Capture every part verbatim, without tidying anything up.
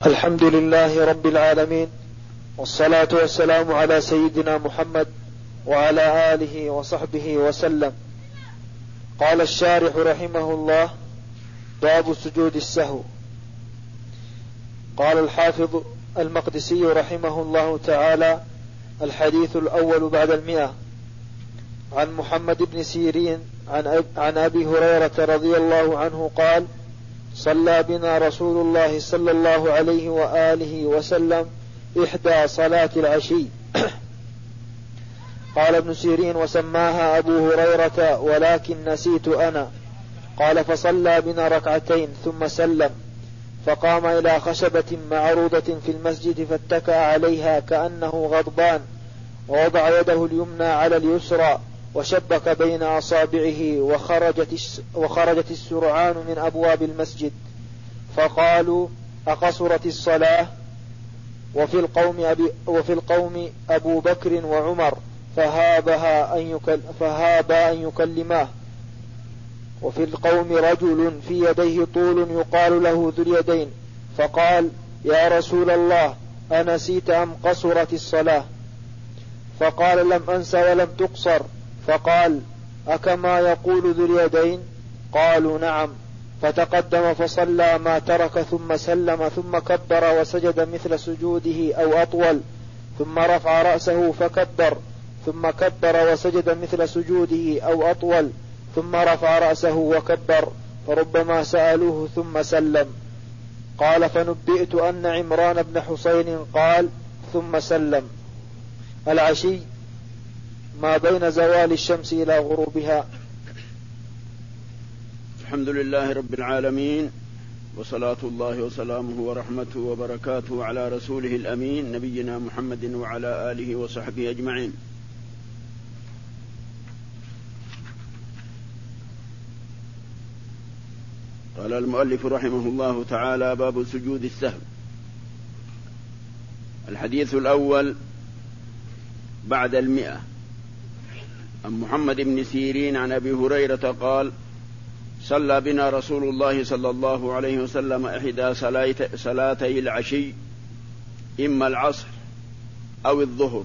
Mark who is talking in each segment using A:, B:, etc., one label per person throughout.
A: الحمد لله رب العالمين، والصلاة والسلام على سيدنا محمد وعلى آله وصحبه وسلم. قال الشارح رحمه الله: باب سجود السهو. قال الحافظ المقدسي رحمه الله تعالى: الحديث الأول بعد المئة. عن محمد بن سيرين عن أبي هريرة رضي الله عنه قال: صلى بنا رسول الله صلى الله عليه وآله وسلم إحدى صلاة العشي. قال ابن سيرين: وسماها أبو هريرة ولكن نسيت أنا. قال: فصلى بنا ركعتين ثم سلم، فقام إلى خشبة معروضة في المسجد فاتكأ عليها كأنه غضبان، ووضع يده اليمنى على اليسرى وشبك بين أصابعه، وخرجت, وخرجت السرعان من أبواب المسجد، فقالوا: أقصرت الصلاة؟ وفي القوم, أبي وفي القوم أبو بكر وعمر فهابها أن يكل فهابا أن يكلماه. وفي القوم رجل في يديه طول يقال له ذو اليدين، فقال: يا رسول الله، أنسيت أم قصرت الصلاة؟ فقال: لم أنس ولم تقصر. فقال: أكما يقول ذو اليدين؟ قالوا: نعم. فتقدم فصلى ما ترك ثم سلم، ثم كبر وسجد مثل سجوده أو أطول، ثم رفع رأسه فكبر، ثم كبر وسجد مثل سجوده أو أطول، ثم رفع رأسه وكبر، فربما سألوه ثم سلم. قال: فنبئت أن عمران بن حسين قال: ثم سلم. العشي ما بين زوال الشمس إلى غروبها.
B: الحمد لله رب العالمين، وصلاة الله وسلامه ورحمته وبركاته على رسوله الأمين نبينا محمد وعلى آله وصحبه أجمعين. قال المؤلف رحمه الله تعالى: باب سجود السهو. الحديث الأول بعد المئة. عن محمد بن سيرين عن أبي هريرة قال: صلى بنا رسول الله صلى الله عليه وسلم إحدى صلاتي العشي، إما العصر أو الظهر.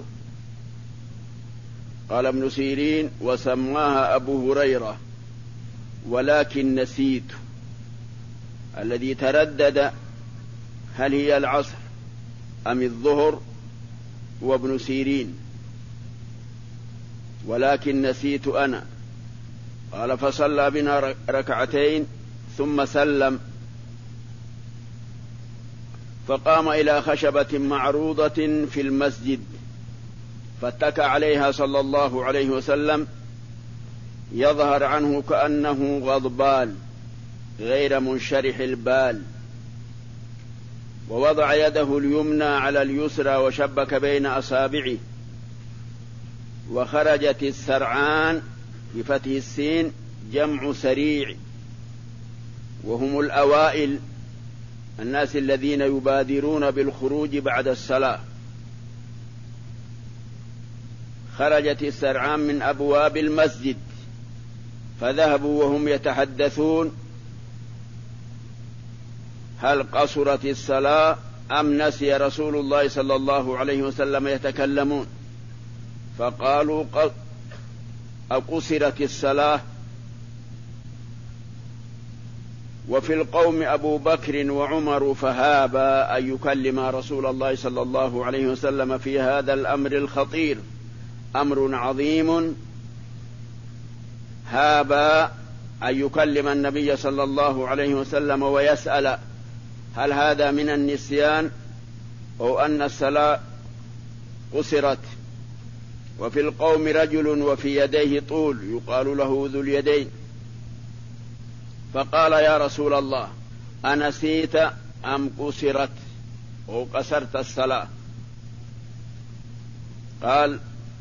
B: قال ابن سيرين: وسماها أبو هريرة ولكن نسيت. الذي تردد هل هي العصر أم الظهر هو ابن سيرين، ولكن نسيت أنا. قال: فصلى بنا ركعتين ثم سلم، فقام إلى خشبة معروضة في المسجد فاتكى عليها صلى الله عليه وسلم، يظهر عنه كأنه غضبان غير منشرح البال، ووضع يده اليمنى على اليسرى وشبك بين أصابعه، وخرجت السرعان بفتح السين جمع سريع، وهم الأوائل، الناس الذين يبادرون بالخروج بعد الصلاة. خرجت السرعان من أبواب المسجد فذهبوا وهم يتحدثون: هل قصرت الصلاة أم نسي رسول الله صلى الله عليه وسلم يتكلمون؟ فقالوا: أقصرت الصلاة. وفي القوم أبو بكر وعمر فهابا أن يكلم رسول الله صلى الله عليه وسلم في هذا الأمر الخطير، أمر عظيم. هابا أن يكلم النبي صلى الله عليه وسلم ويسأل: هل هذا من النسيان أو أن الصلاة قصرت؟ وفي القوم رجل وفي يديه طول يقال له ذو اليدين، فقال: يا رسول الله، أنسيت أم قصرت أو قصرت الصلاة؟ قال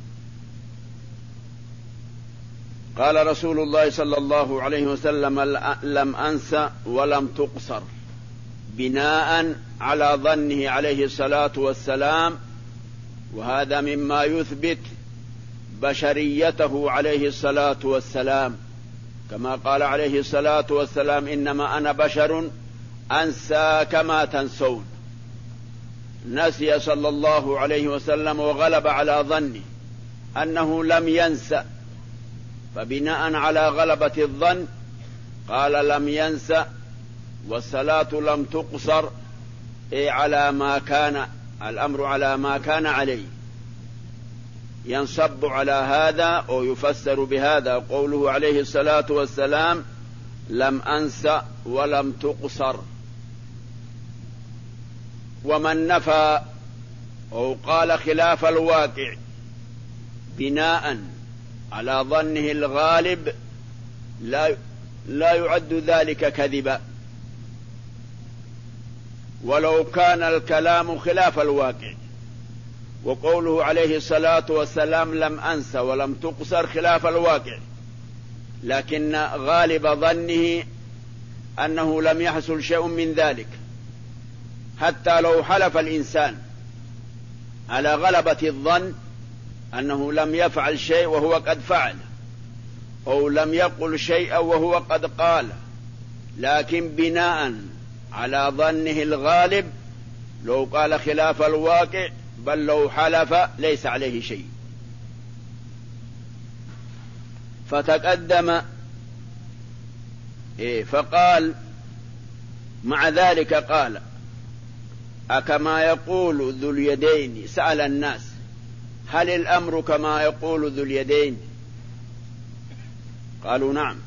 B: قال رسول الله صلى الله عليه وسلم: لم أنس ولم تقصر، بناء على ظنه عليه الصلاة والسلام، وهذا مما يثبت بشريته عليه الصلاة والسلام، كما قال عليه الصلاة والسلام: إنما أنا بشر أنسى كما تنسون. نسي صلى الله عليه وسلم وغلب على ظنه أنه لم ينسى، فبناء على غلبة الظن قال لم ينسى، والصلاة لم تقصر، إيه على ما كان الأمر على ما كان عليه. ينصب على هذا أو يفسر بهذا قوله عليه الصلاة والسلام لم أنس ولم تقصر. ومن نفى أو قال خلاف الواقع بناء على ظنه الغالب لا لا يعد ذلك كذبا، ولو كان الكلام خلاف الواقع. وقوله عليه الصلاة والسلام لم أنس ولم تقصر خلاف الواقع، لكن غالب ظنه أنه لم يحصل شيء من ذلك. حتى لو حلف الإنسان على غلبة الظن أنه لم يفعل شيء وهو قد فعل، أو لم يقل شيئا وهو قد قال، لكن بناء على ظنه الغالب لو قال خلاف الواقع بل لو حلف ليس عليه شيء. فتقدم إيه فقال مع ذلك قال أكما يقول ذو اليدين، سأل الناس هل الأمر كما يقول ذو اليدين؟ قالوا نعم.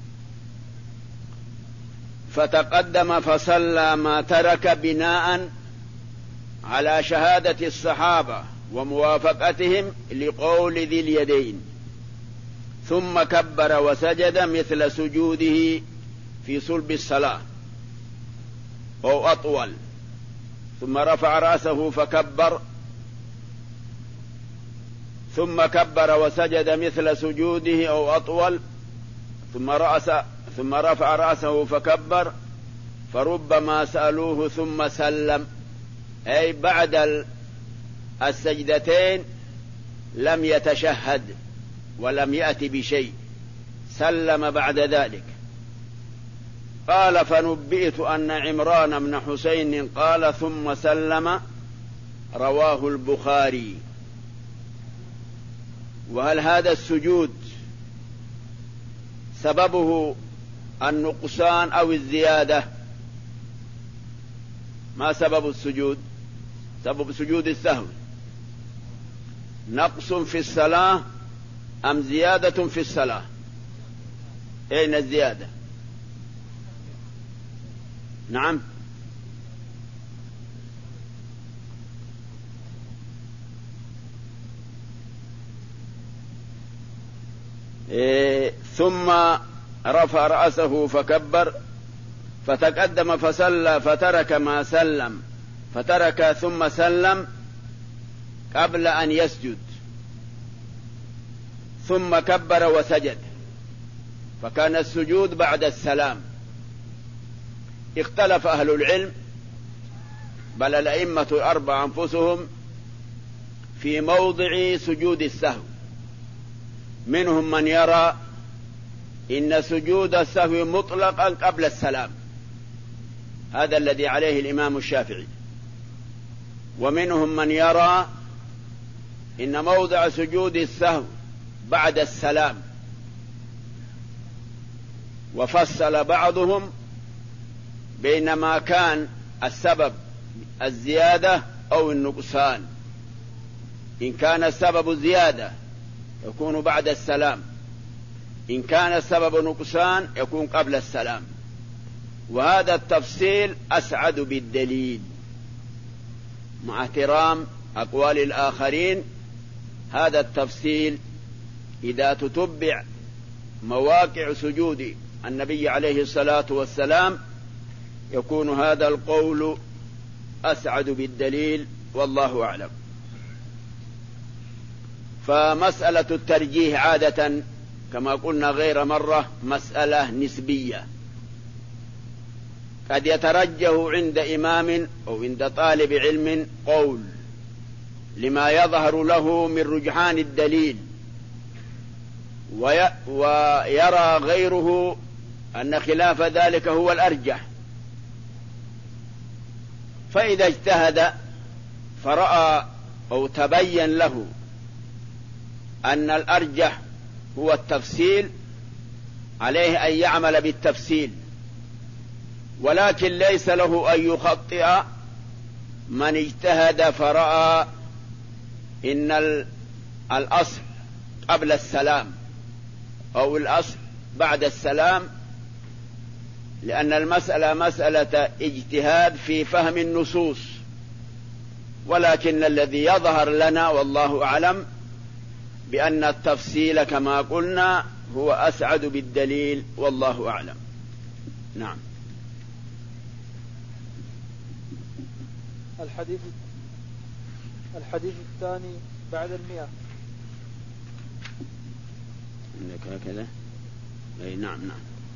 B: فتقدم فصلى ما ترك بناء على شهادة الصحابة وموافقتهم لقول ذي اليدين، ثم كبر وسجد مثل سجوده في صلب الصلاة أو أطول، ثم رفع رأسه فكبر، ثم كبر وسجد مثل سجوده أو أطول، ثم رأس ثم رفع رأسه فكبر، فربما سألوه ثم سلم، أي بعد السجدتين لم يتشهد ولم يأتي بشيء، سلم بعد ذلك. قال فنبئت أن عمران بن حسين قال ثم سلم، رواه البخاري. وهل هذا السجود سببه النقصان أو الزيادة؟ ما سبب السجود؟ سبب سجود السهو نقص في الصلاة أم زيادة في الصلاة؟ أين الزيادة؟ نعم. إيه ثم رفع رأسه فكبر، فتقدم فصلى فترك ما سلم، فترك ثم سلم قبل أن يسجد، ثم كبر وسجد، فكان السجود بعد السلام. اختلف أهل العلم بل الأئمة الأربعة أنفسهم في موضع سجود السهو. منهم من يرى إن سجود السهو مطلقا قبل السلام، هذا الذي عليه الإمام الشافعي. ومنهم من يرى إن موضع سجود السهو بعد السلام، وفصل بعضهم بين ما كان السبب الزيادة أو النقصان. إن كان السبب زيادة يكون بعد السلام، إن كان السبب نقصان يكون قبل السلام. وهذا التفصيل أسعد بالدليل، مع احترام أقوال الآخرين. هذا التفصيل إذا تتبع مواقع سجود النبي عليه الصلاة والسلام يكون هذا القول أسعد بالدليل، والله أعلم. فمسألة الترجيح عادة كما قلنا غير مرة مسألة نسبية، قد يترجه عند إمام أو عند طالب علم قول لما يظهر له من رجحان الدليل، ويرى غيره أن خلاف ذلك هو الأرجح، فإذا اجتهد فرأى أو تبين له أن الأرجح هو التفصيل، عليه أن يعمل بالتفصيل، ولكن ليس له أن يخطئ من اجتهد فرأى إن الأصل قبل السلام أو الأصل بعد السلام، لأن المسألة مسألة اجتهاد في فهم النصوص، ولكن الذي يظهر لنا والله أعلم بأن التفصيل كما قلنا هو أسعد بالدليل والله أعلم. نعم.
A: الحديث الحديث الثاني بعد المئة.
B: عندك هكذا؟ أي نعم نعم.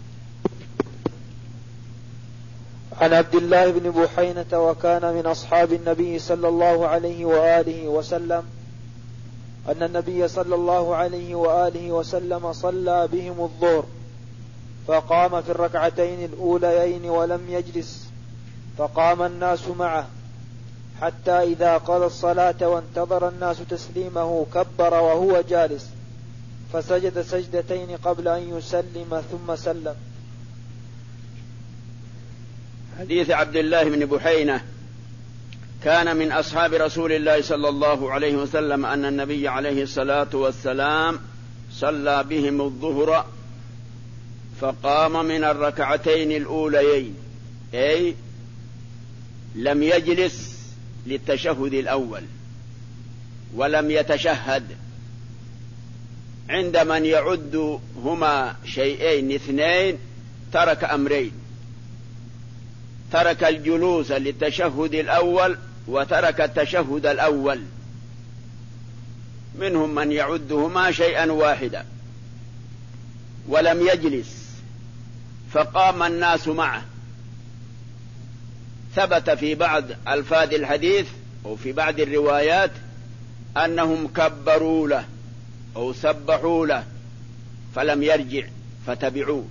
A: عن عبد الله بن بحينة وكان من أصحاب النبي صلى الله عليه وآله وسلم أن النبي صلى الله عليه وآله وسلم صلى بهم الظهر فقام في الركعتين الأوليين ولم يجلس، فقام الناس معه حتى إذا قضى الصلاة وانتظر الناس تسليمه كبر وهو جالس، فسجد سجدتين قبل أن يسلم ثم سلم.
B: حديث عبد الله بن بحينة كان من أصحاب رسول الله صلى الله عليه وسلم أن النبي عليه الصلاة والسلام صلى بهم الظهر فقام من الركعتين الأوليين، أي لم يجلس للتشهد الأول ولم يتشهد. عند من يعد هما شيئين اثنين ترك أمرين، ترك الجلوس للتشهد الأول وترك التشهد الأول. منهم من يعدهما شيئا واحدا ولم يجلس فقام الناس معه. ثبت في بعض ألفاظ الحديث أو في بعض الروايات أنهم كبروا له أو سبحوا له فلم يرجع فتبعوه،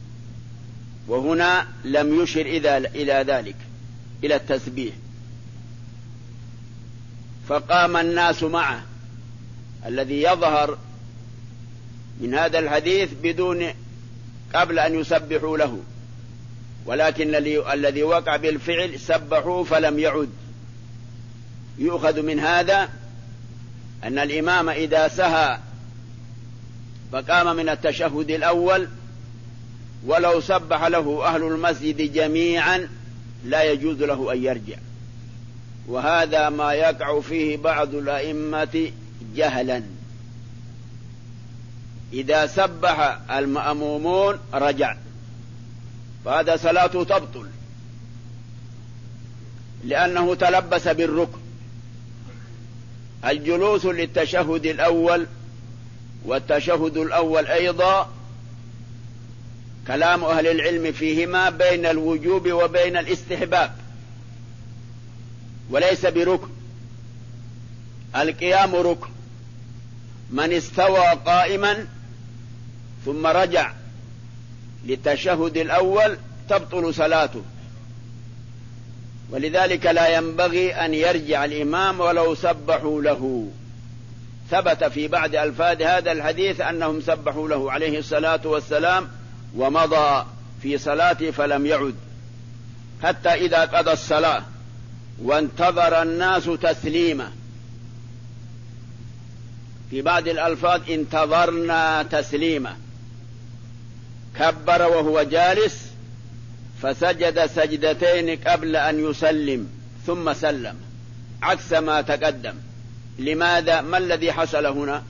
B: وهنا لم يشر إلى ذلك إلى التسبيح. فقام الناس معه، الذي يظهر من هذا الحديث بدون قبل أن يسبحوا له، ولكن الذي وقع بالفعل سبحوا فلم يعد. يؤخذ من هذا أن الإمام إذا سهى فقام من التشهد الأول ولو سبح له أهل المسجد جميعا لا يجوز له أن يرجع، وهذا ما يقع فيه بعض الأئمة جهلا. إذا سبح المأمومون رجع، فهذا صلاته تبطل لأنه تلبس بالركن. الجلوس للتشهد الأول والتشهد الأول أيضا كلام أهل العلم فيهما بين الوجوب وبين الاستحباب وليس بركن. القيام ركن، من استوى قائما ثم رجع للتشهد الأول تبطل صلاته، ولذلك لا ينبغي أن يرجع الإمام ولو سبحوا له. ثبت في بعض ألفاظ هذا الحديث أنهم سبحوا له عليه الصلاة والسلام ومضى في صلاته فلم يعد حتى إذا قضى الصلاة وانتظر الناس تسليمه. في بعض الألفاظ انتظرنا تسليمه، كبر وهو جالس فسجد سجدتين قبل أن يسلم ثم سلم عكس ما تقدم. لماذا؟ ما الذي حصل هنا؟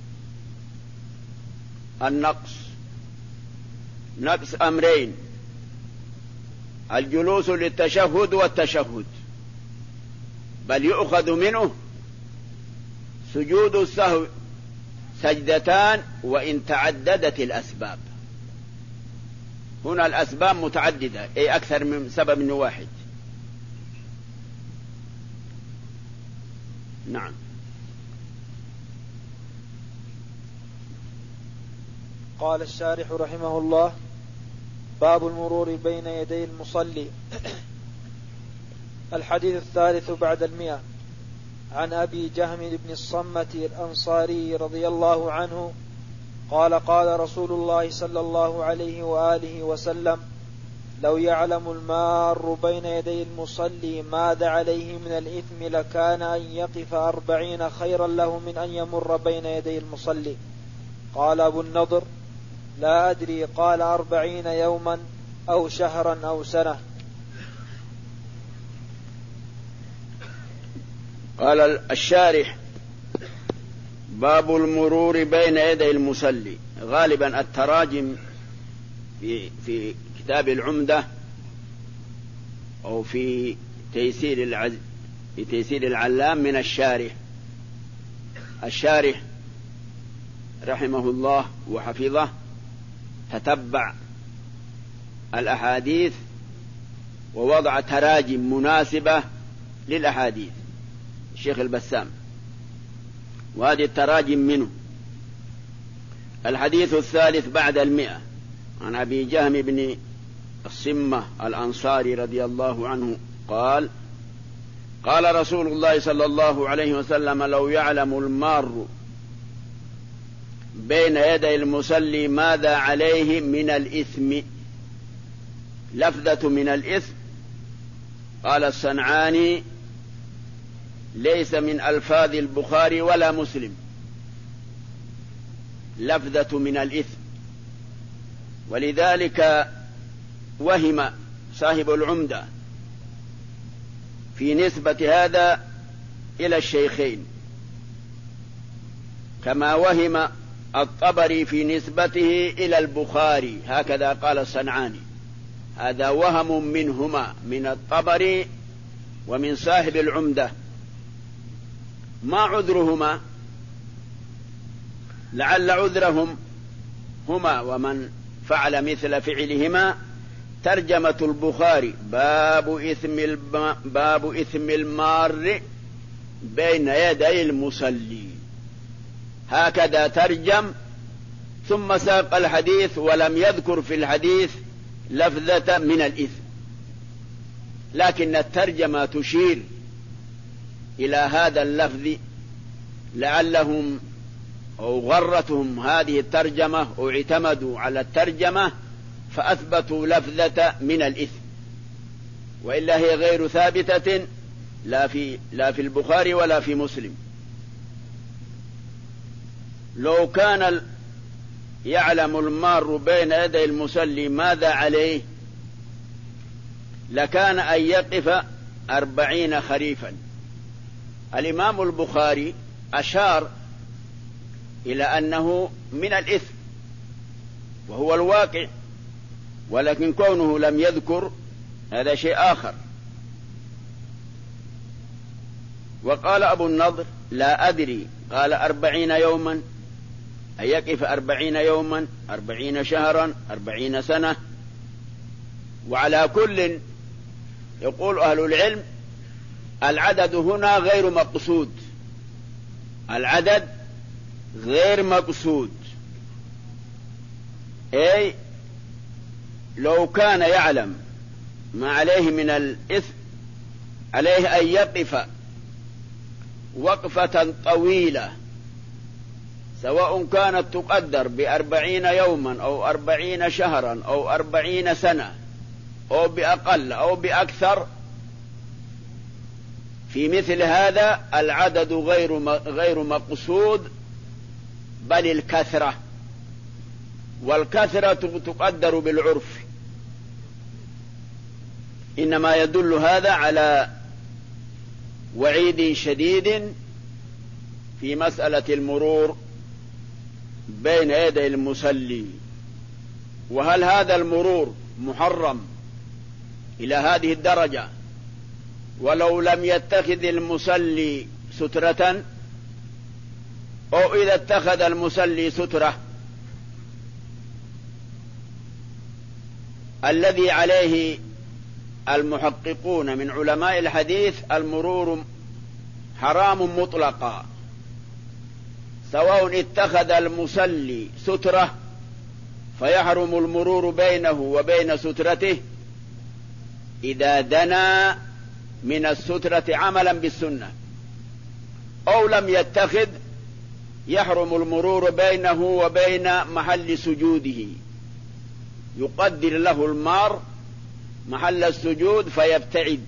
B: النقص، نقص أمرين: الجلوس للتشهد والتشهد، بل يؤخذ منه سجود السهو سجدتان وإن تعددت الأسباب. هنا الأسباب متعددة، أي أكثر من سبب واحد. نعم.
A: قال الشارح رحمه الله: باب المرور بين يدي المصلي. الحديث الثالث بعد المئة. عن أبي جهم بن الصمة الأنصاري رضي الله عنه قال قال رسول الله صلى الله عليه وآله وسلم لو يعلم المار بين يدي المصلي ماذا عليه من الإثم لكان أن يقف أربعين خيرا له من أن يمر بين يدي المصلي. قال أبو النضر لا أدري قال أربعين يوما أو شهرا أو سنة.
B: قال الشارح باب المرور بين يدي المصلي. غالبا التراجم في, في كتاب العمدة أو في تيسير, العز في تيسير العلام من الشارح. الشارح رحمه الله وحفظه تتبع الأحاديث ووضع تراجم مناسبة للأحاديث الشيخ البسام، وهذه التراجم منه. الحديث الثالث بعد المئة عن أبي جهم بن الصمة الأنصاري رضي الله عنه قال قال رسول الله صلى الله عليه وسلم لو يعلم المار بين يدي المصلي ماذا عليه من الإثم. لفظة من الإثم قال الصنعاني ليس من ألفاظ البخاري ولا مسلم، لفظة من الإثم، ولذلك وهم صاحب العمدة في نسبة هذا إلى الشيخين، كما وهم الطبري في نسبته إلى البخاري، هكذا قال الصنعاني. هذا وهم منهما، من الطبري ومن صاحب العمدة. ما عذرهما؟ لعل عذرهم هما ومن فعل مثل فعلهما ترجمة البخاري باب إثم, الب... باب إثم المار بين يدي المصلي، هكذا ترجم، ثم ساق الحديث ولم يذكر في الحديث لفظة من الإثم، لكن الترجمة تشير إلى هذا اللفظ، لعلهم أو غرتهم هذه الترجمة أو اعتمدوا على الترجمة فأثبتوا لفظة من الإثم، وإلا هي غير ثابتة لا في, لا في البخاري ولا في مسلم. لو كان يعلم المار بين يدي المصلي ماذا عليه لكان أن يقف أربعين خريفا. الإمام البخاري أشار إلى أنه من الإثم وهو الواقع، ولكن كونه لم يذكر هذا شيء آخر. وقال أبو النضر لا أدري قال أربعين يوما، أن يقف أربعين يوما، أربعين شهرا، أربعين سنة. وعلى كل يقول أهل العلم العدد هنا غير مقصود، العدد غير مقصود، أي لو كان يعلم ما عليه من الإثم عليه أن يقف وقفة طويلة، سواء كانت تقدر بأربعين يوما أو أربعين شهرا أو أربعين سنة أو بأقل أو بأكثر. في مثل هذا العدد غير غير مقصود، بل الكثرة، والكثرة تقدر بالعرف. إنما يدل هذا على وعيد شديد في مسألة المرور بين يدي المصلي. وهل هذا المرور محرم إلى هذه الدرجة ولو لم يتخذ المصلي سترة، أو إذا اتخذ المصلي سترة الذي عليه المحققون من علماء الحديث المرور حرام مطلقا، سواء اتخذ المصلي سترة فيحرم المرور بينه وبين سترته إذا دنا من السترة عملا بالسنة، أو لم يتخذ يحرم المرور بينه وبين محل سجوده، يقدر له المار محل السجود فيبتعد،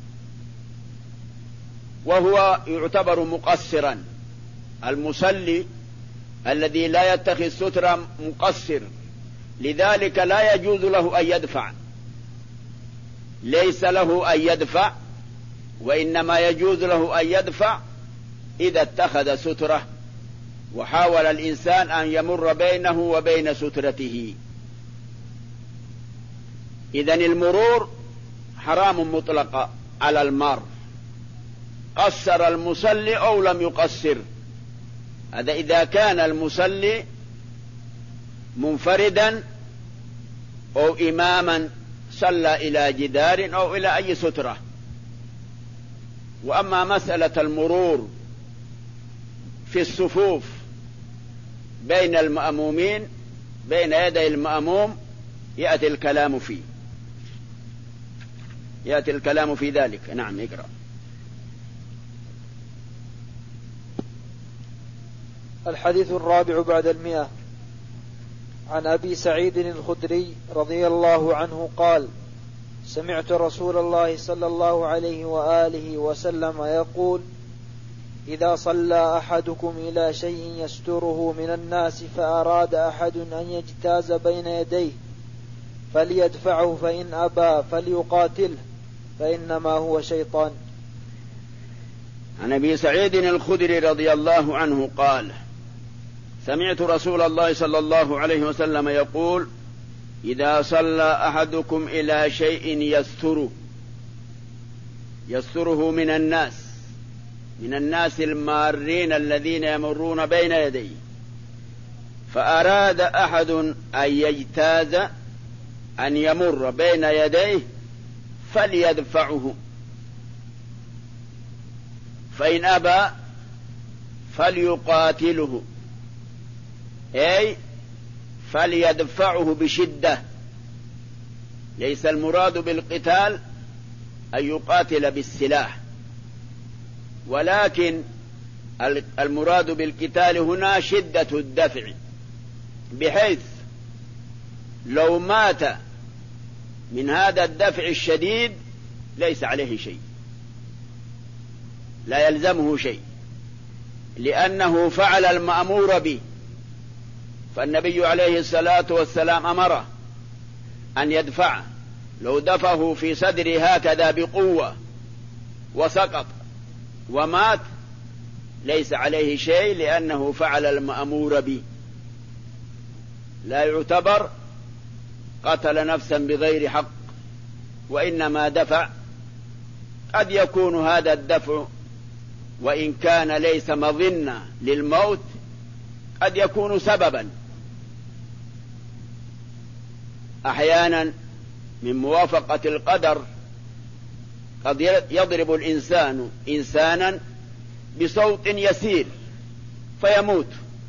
B: وهو يعتبر مقصرا. المصلي الذي لا يتخذ سترة مقصر، لذلك لا يجوز له أن يدفع، ليس له أن يدفع، وإنما يجوز له أن يدفع إذا اتخذ سترة وحاول الإنسان أن يمر بينه وبين سترته. إذن المرور حرام مطلقا على المار، قصر المصلي أو لم يقصر. هذا إذا كان المصلي منفردا أو إماما صلى إلى جدار أو إلى أي سترة. وأما مسألة المرور في الصفوف بين المأمومين بين يدي المأموم يأتي الكلام فيه يأتي الكلام في ذلك. نعم اقرأ.
A: الحديث الرابع بعد المئة. عن أبي سعيد الخدري رضي الله عنه قال: سمعت رسول الله صلى الله عليه وآله وسلم يقول: إذا صلى أحدكم إلى شيء يستره من الناس فأراد أحد أن يجتاز بين يديه فليدفعه، فإن أبى فليقاتله، فإنما هو شيطان.
B: عن أبي سعيد الخدري رضي الله عنه قال: سمعت رسول الله صلى الله عليه وسلم يقول: إذا صلى أحدكم إلى شيء يستره يستره من الناس من الناس المارين الذين يمرون بين يديه، فأراد أحد أن يجتاز أن يمر بين يديه فليدفعه، فإن أبى فليقاتله، أي فليدفعه بشدة. ليس المراد بالقتال أن يقاتل بالسلاح، ولكن المراد بالقتال هنا شدة الدفع، بحيث لو مات من هذا الدفع الشديد ليس عليه شيء، لا يلزمه شيء، لأنه فعل المأمور به. فالنبي عليه الصلاة والسلام أمره أن يدفعه، لو دفعه في صدره هكذا بقوة وسقط ومات ليس عليه شيء، لأنه فعل المأمور به، لا يعتبر قتل نفسا بغير حق، وإنما دفع. قد يكون هذا الدفع وإن كان ليس مظنة للموت قد يكون سببا أحيانا من موافقة القدر. قد يضرب الإنسان إنسانا بصوت يسير فيموت،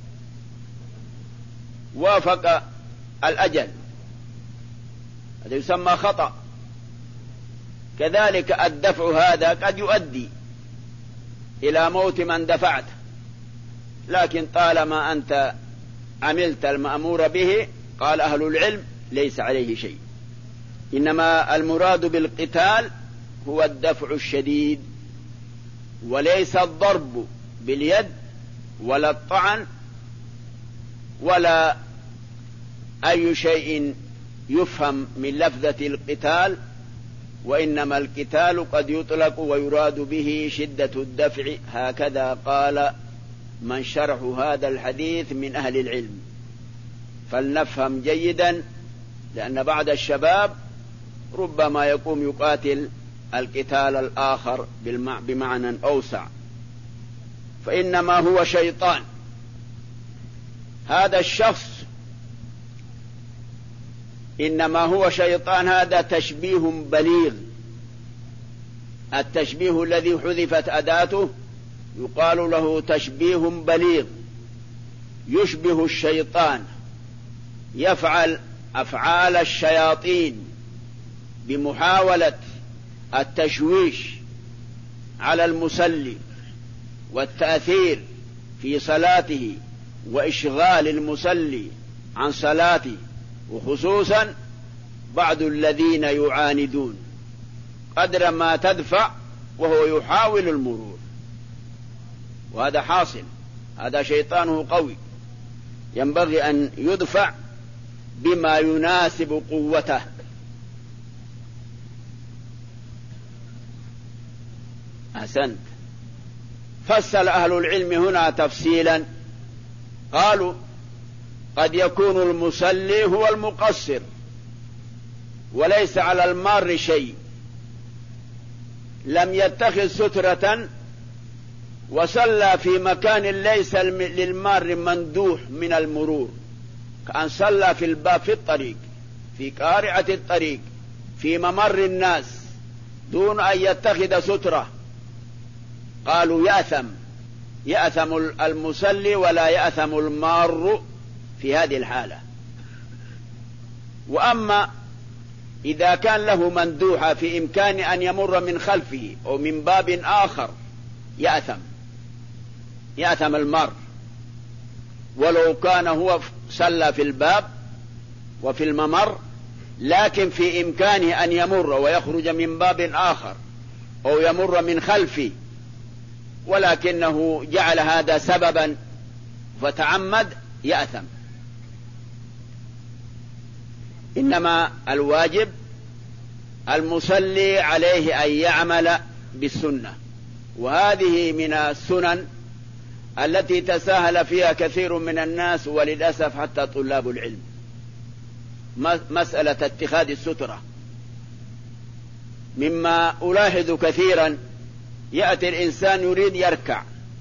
B: وافق الأجل، هذا يسمى خطأ. كذلك الدفع هذا قد يؤدي إلى موت من دفعته، لكن طالما أنت عملت المأمور به قال أهل العلم ليس عليه شيء. إنما المراد بالقتال هو الدفع الشديد، وليس الضرب باليد ولا الطعن ولا أي شيء يفهم من لفظة القتال، وإنما القتال قد يطلق ويراد به شدة الدفع. هكذا قال من شرح هذا الحديث من أهل العلم، فلنفهم جيدا، لأن بعض الشباب ربما يقوم يقاتل القتال الآخر بمعنى أوسع، فإنما هو شيطان. هذا الشخص إنما هو شيطان، هذا تشبيه بليغ. التشبيه الذي حذفت أداته يقال له تشبيه بليغ، يشبه الشيطان، يفعل أفعال الشياطين بمحاولة التشويش على المصلي والتأثير في صلاته وإشغال المصلي عن صلاته، وخصوصا بعض الذين يعاندون قدر ما تدفع وهو يحاول المرور، وهذا حاصل، هذا شيطانه قوي، ينبغي أن يدفع بما يناسب قوته. أحسنت. فصل أهل العلم هنا تفصيلا، قالوا قد يكون المصلي هو المقصر وليس على المار شيء، لم يتخذ سترة وصلى في مكان ليس للمار مندوح من المرور، كأن صلى في الباب في الطريق، في قارعة الطريق، في ممر الناس، دون أن يتخذ سترة. قالوا يأثم، يأثم المصلي ولا يأثم المار في هذه الحالة. وأما إذا كان له مندوحة في إمكان أن يمر من خلفه أو من باب آخر يأثم، يأثم المار، ولو كان هو صلى في الباب وفي الممر، لكن في إمكانه أن يمر ويخرج من باب آخر أو يمر من خلفه، ولكنه جعل هذا سببا فتعمد، يأثم. إنما الواجب المصلي عليه أن يعمل بالسنة، وهذه من السنن التي تساهل فيها كثير من الناس، وللأسف حتى طلاب العلم، مسألة اتخاذ السترة. مما ألاحظ كثيرا، يأتي الإنسان يريد يركع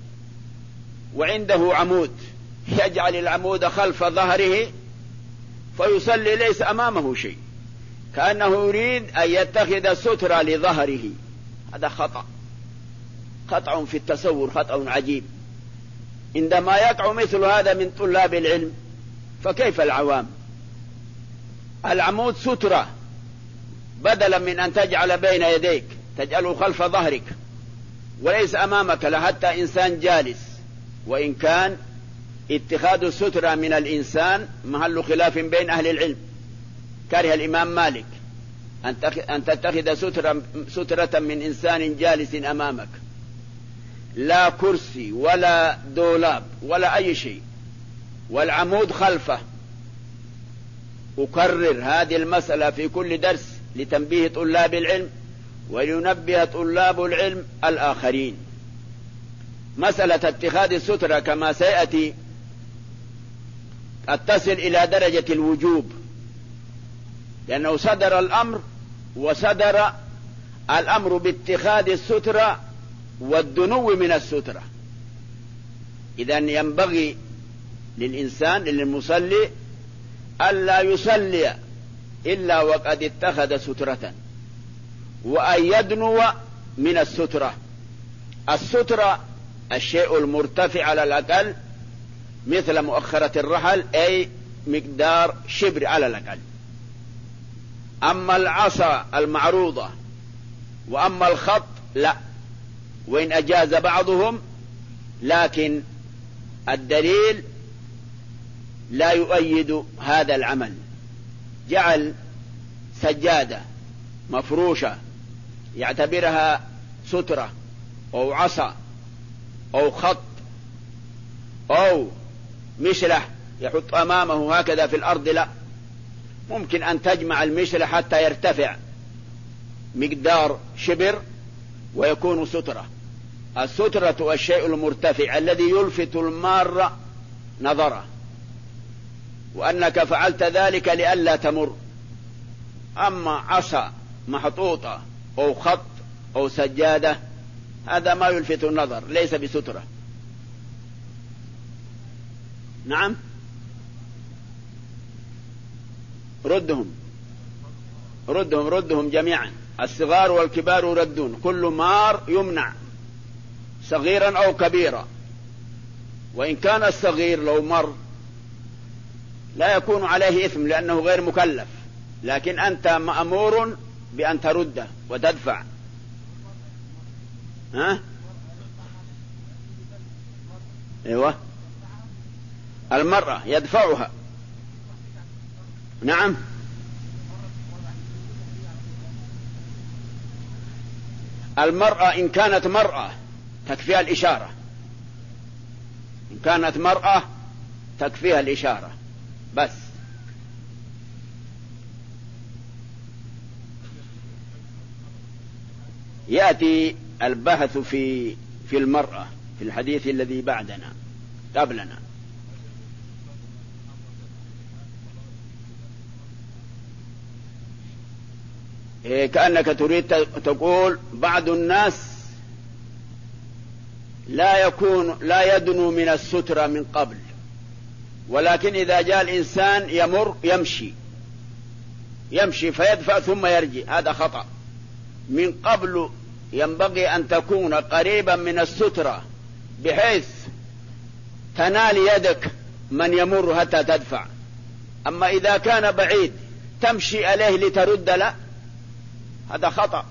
B: وعنده عمود، يجعل العمود خلف ظهره فيصلي ليس أمامه شيء، كأنه يريد أن يتخذ سترة لظهره. هذا خطأ، خطأ في التصور، خطأ عجيب. عندما يقع مثل هذا من طلاب العلم فكيف العوام؟ العمود سترة، بدلا من أن تجعل بين يديك تجعله خلف ظهرك وليس أمامك، لا حتى إنسان جالس. وإن كان اتخاذ السترة من الإنسان محل خلاف بين أهل العلم، كره الإمام مالك أن تتخذ سترة, سترة من إنسان جالس أمامك، لا كرسي ولا دولاب ولا أي شيء، والعمود خلفه. أكرر هذه المسألة في كل درس لتنبيه طلاب العلم ولينبه طلاب العلم الآخرين. مسألة اتخاذ السترة كما سيأتي قد تصل إلى درجة الوجوب، لأنه صدر الأمر، وصدر الأمر باتخاذ السترة والدنو من السترة. إذن ينبغي للإنسان للمصلي ألا يصلي إلا وقد اتخذ سترة، وأن يدنو من السترة. السترة الشيء المرتفع على الأقل، مثل مؤخرة الرحل، أي مقدار شبر على الأقل. أما العصا المعروضة وأما الخط لا، وإن أجاز بعضهم، لكن الدليل لا يؤيد هذا العمل. جعل سجادة مفروشة يعتبرها سترة أو عصا أو خط أو مشلح يحط أمامه هكذا في الأرض، لا، ممكن أن تجمع المشلح حتى يرتفع مقدار شبر ويكون سترة. السترة الشيء المرتفع الذي يلفت المار نظره، وأنك فعلت ذلك لئلا تمر. أما عصا محطوطة أو خط أو سجادة هذا ما يلفت النظر، ليس بسترة. نعم، ردهم ردهم ردهم جميعا، الصغار والكبار ردون، كل مار يمنع صغيرا أو كبيرا. وإن كان الصغير لو مر لا يكون عليه إثم لأنه غير مكلف، لكن أنت مأمور بأن ترده وتدفع. ها؟ أيوة المرأة يدفعها. نعم المرأة إن كانت مرأة تكفيها الإشارة، إن كانت مرأة تكفيها الإشارة بس. يأتي البحث في في المرأة في الحديث الذي بعدنا قبلنا. إيه كأنك تريد تقول بعض الناس لا يكون لا يدنو من السترة من قبل، ولكن إذا جاء الإنسان يمر يمشي يمشي فيدفع ثم يرجع، هذا خطأ. من قبل ينبغي أن تكون قريبا من السترة بحيث تنال يدك من يمر حتى تدفع. أما إذا كان بعيد تمشي عليه لترد له، هذا خطأ.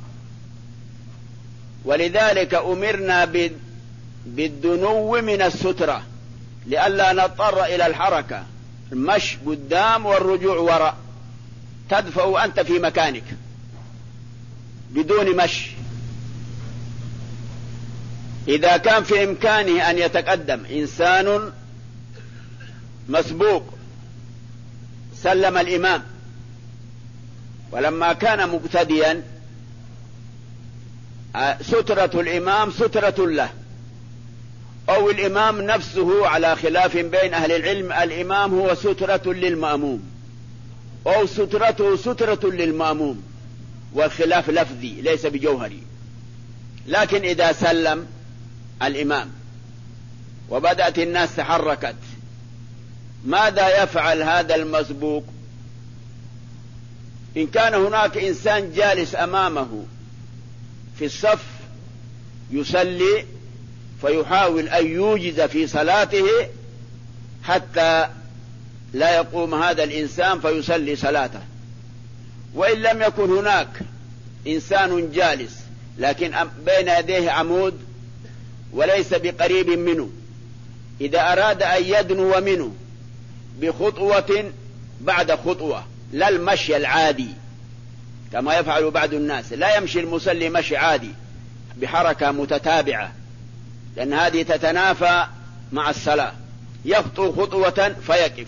B: ولذلك أمرنا بالدنو من السترة لئلا نضطر إلى الحركة، المشي قدام والرجوع وراء، تدفع أنت في مكانك بدون مشي. إذا كان في إمكانه أن يتقدم إنسان مسبوق سلم الإمام، ولما كان مبتديا سترة الإمام سترة له، أو الإمام نفسه على خلاف بين أهل العلم، الإمام هو سترة للمأموم أو سترته سترة للمأموم، والخلاف لفظي ليس بجوهري. لكن إذا سلم الإمام وبدأت الناس تحركت، ماذا يفعل هذا المسبوق؟ إن كان هناك إنسان جالس أمامه في الصف يصلي فيحاول أن يوجز في صلاته حتى لا يقوم هذا الإنسان فيصلي صلاته. وإن لم يكن هناك إنسان جالس لكن بين يديه عمود وليس بقريب منه، إذا أراد أن يدنو منه بخطوة بعد خطوة، لا المشي العادي كما يفعل بعض الناس، لا يمشي المصلي مشي عادي بحركة متتابعة، لأن هذه تتنافى مع الصلاة. يخطو خطوة فيقف،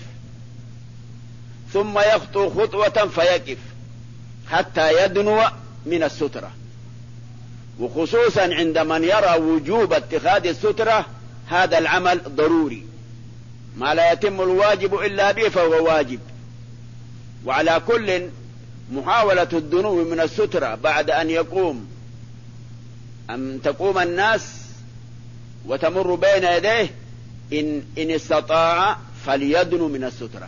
B: ثم يخطو خطوة فيقف حتى يدنو من السترة. وخصوصا عند من يرى وجوب اتخاذ السترة، هذا العمل ضروري، ما لا يتم الواجب إلا به فهو واجب. وعلى كل محاولة الدنو من السترة بعد أن يقوم أن تقوم الناس وتمر بين يديه، إن, إن استطاع فليدنو من السترة.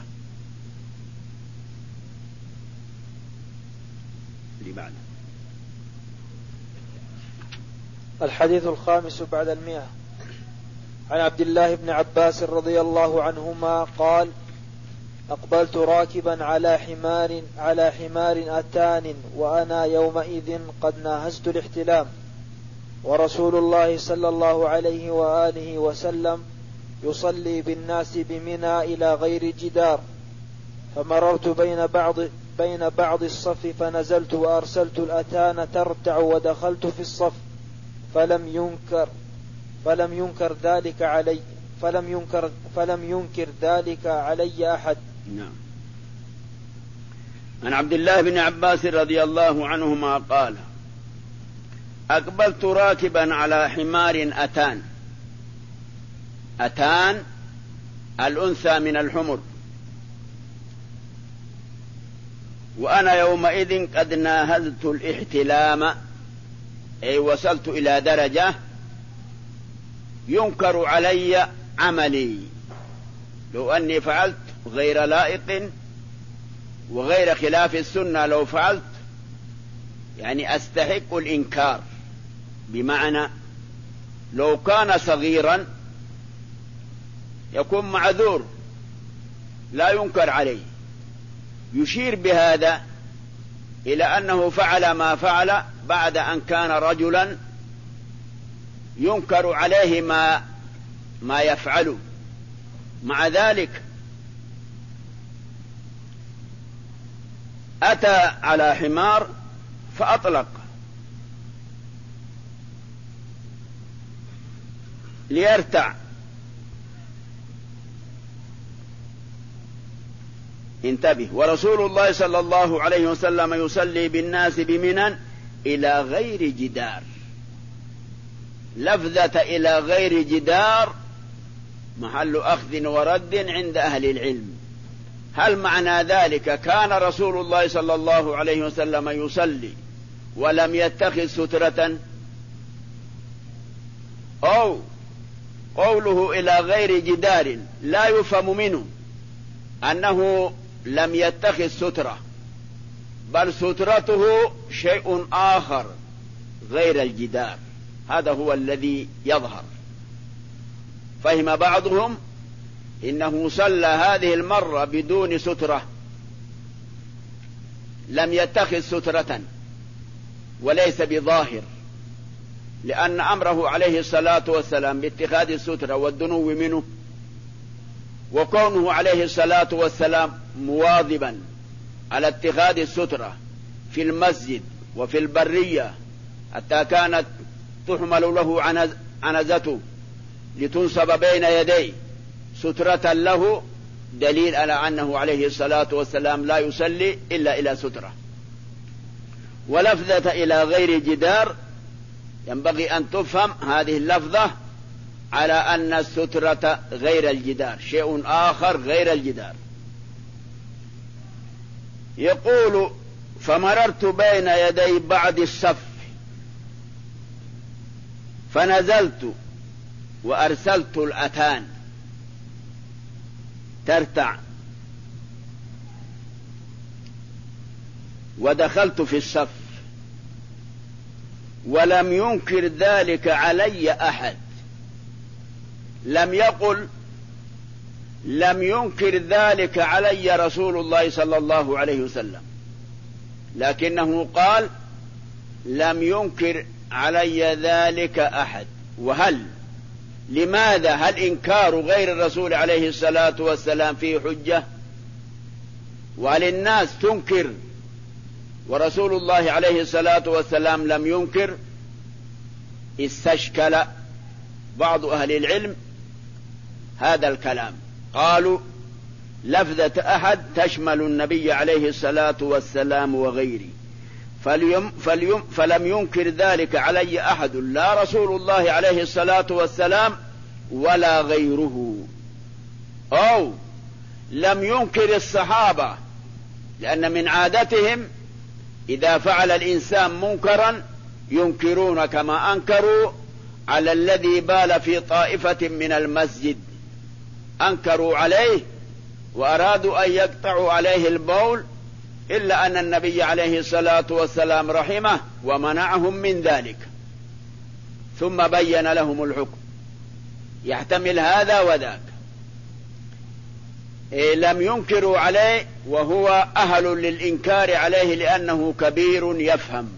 B: بعد
A: الحديث الخامس بعد المئة. عن عبد الله بن عباس رضي الله عنهما قال: أقبلت راكبا على حمار على حمار أتان وأنا يومئذ قد ناهزت الاحتلام، ورسول الله صلى الله عليه وآله وسلم يصلي بالناس بمنى إلى غير جدار، فمررت بين بعض بين بعض الصف فنزلت وأرسلت الأتان ترتع ودخلت في الصف، فلم ينكر فلم ينكر ذلك علي فلم ينكر فلم ينكر ذلك علي أحد.
B: نعم. عن عبد الله بن عباس رضي الله عنهما قال: أقبلت راكبا على حمار أتان. أتان الأنثى من الحمر، وأنا يومئذ قد ناهزت الاحتلام، أي وصلت إلى درجة ينكر علي عملي، لو أني فعلت غير لائق وغير خلاف السنة لو فعلت يعني أستحق الإنكار. بمعنى لو كان صغيرا يكون معذور لا ينكر عليه. يشير بهذا إلى أنه فعل ما فعل بعد أن كان رجلا ينكر عليه ما ما يفعله. مع ذلك أتى على حمار فأطلق ليرتع، انتبه. ورسول الله صلى الله عليه وسلم يصلي بالناس بمنى إلى غير جدار. لفظة إلى غير جدار محل أخذ ورد عند أهل العلم. هل معنى ذلك كان رسول الله صلى الله عليه وسلم يصلي ولم يتخذ سترة، أو قوله إلى غير جدار لا يفهم منه أنه لم يتخذ سترة، بل سترته شيء آخر غير الجدار. هذا هو الذي يظهر. فهم بعضهم إنه صلى هذه المرة بدون سترة، لم يتخذ سترة، وليس بظاهر، لأن أمره عليه الصلاة والسلام باتخاذ السترة والدنو منه، وكونه عليه الصلاة والسلام مواظبا على اتخاذ السترة في المسجد وفي البرية حتى كانت تحمل له عنزته لتنصب بين يديه سترة له، دليل على أنه عليه الصلاة والسلام لا يصلي إلا إلى سترة. ولفظة إلى غير جدار ينبغي أن تفهم هذه اللفظة على أن السترة غير الجدار، شيء آخر غير الجدار. يقول: فمررت بين يدي بعض الصف فنزلت وأرسلت الأتان ترتع ودخلت في الصف، ولم ينكر ذلك علي أحد. لم يقل لم ينكر ذلك علي رسول الله صلى الله عليه وسلم، لكنه قال لم ينكر علي ذلك أحد. وهل لماذا هل إنكار غير الرسول عليه الصلاة والسلام فيه حجة؟ وهل الناس تنكر ورسول الله عليه الصلاة والسلام لم ينكر؟ استشكل بعض أهل العلم هذا الكلام، قالوا لفظة أحد تشمل النبي عليه الصلاة والسلام وغيره، فليم فليم فلم ينكر ذلك علي أحد، لا رسول الله عليه الصلاة والسلام ولا غيره. أو لم ينكر الصحابة، لأن من عادتهم إذا فعل الإنسان منكرا ينكرون كما أنكروا على الذي بال في طائفة من المسجد، أنكروا عليه وأرادوا أن يقطعوا عليه البول، إلا أن النبي عليه الصلاة والسلام رحمه ومنعهم من ذلك، ثم بين لهم الحكم. يحتمل هذا وذاك. إيه لم ينكروا عليه وهو أهل للإنكار عليه لأنه كبير يفهم.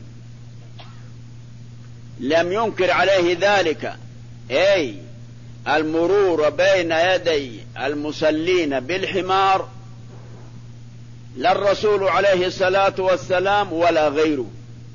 B: لم ينكر عليه ذلك أي المرور بين يدي المصلين بالحمار لا الرسول عليه الصلاة والسلام ولا غيره.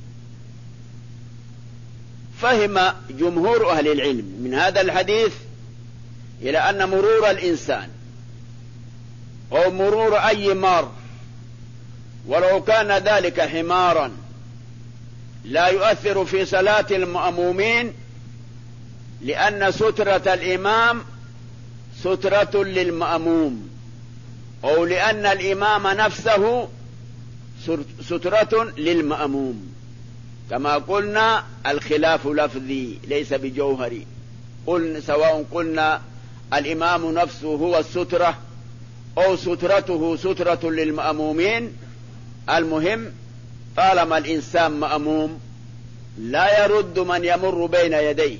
B: فهم جمهور أهل العلم من هذا الحديث إلى أن مرور الإنسان أو مرور أي مار ولو كان ذلك حمارا لا يؤثر في صلاة المأمومين، لأن سترة الإمام سترة للمأموم، أو لأن الإمام نفسه سترة للمأموم. كما قلنا الخلاف لفظي ليس بجوهري، قلنا سواء قلنا الإمام نفسه هو السترة أو سترته سترة للمأمومين، المهم طالما الإنسان مأموم لا يرد من يمر بين يديه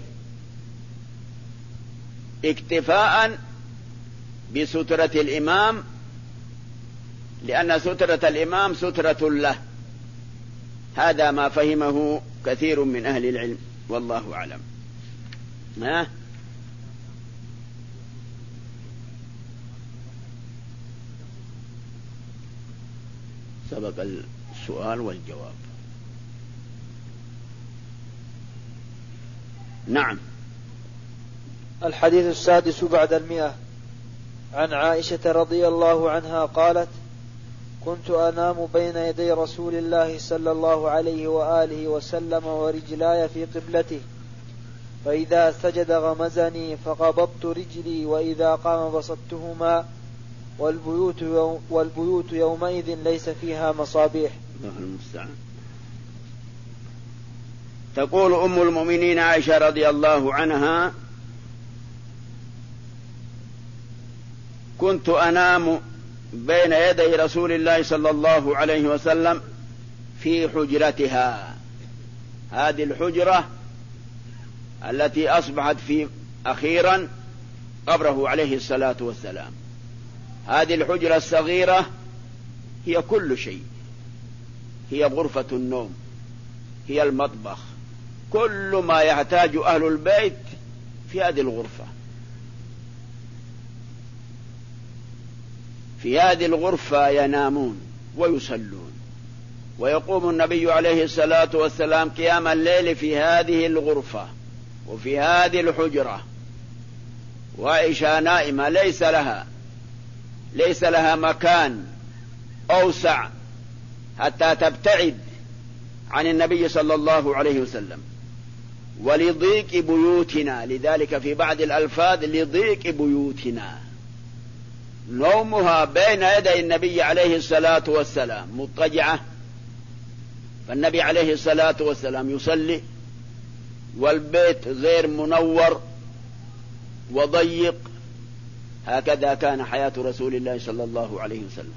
B: اكتفاء بسترة الإمام، لأن سترة الإمام سترة له. هذا ما فهمه كثير من أهل العلم والله أعلم. ها سبق السؤال والجواب. نعم.
A: الحديث السادس بعد المئة. عن عائشة رضي الله عنها قالت: كنت أنام بين يدي رسول الله صلى الله عليه وآله وسلم ورجلاي في قبلته، فإذا سجد غمزني فقبضت رجلي، وإذا قام بسطتهما، والبيوت, يوم والبيوت يومئذ ليس فيها مصابيح.
B: الله المستعان. تقول أم المؤمنين عائشة رضي الله عنها: كنت أنام بين يدي رسول الله صلى الله عليه وسلم في حجرتها. هذه الحجرة التي أصبحت في أخيرا قبره عليه الصلاة والسلام. هذه الحجرة الصغيرة هي كل شيء، هي غرفة النوم، هي المطبخ، كل ما يحتاج أهل البيت في هذه الغرفة. في هذه الغرفة ينامون ويصلون، ويقوم النبي عليه الصلاة والسلام قيام الليل في هذه الغرفة وفي هذه الحجرة، وعائشة نائمة ليس لها ليس لها مكان أوسع حتى تبتعد عن النبي صلى الله عليه وسلم، ولضيق بيوتنا، لذلك في بعض الألفاظ لضيق بيوتنا، نومها بين يدي النبي عليه الصلاة والسلام مضطجعة، فالنبي عليه الصلاة والسلام يصلي والبيت غير منور وضيق. هكذا كان حياة رسول الله صلى الله عليه وسلم.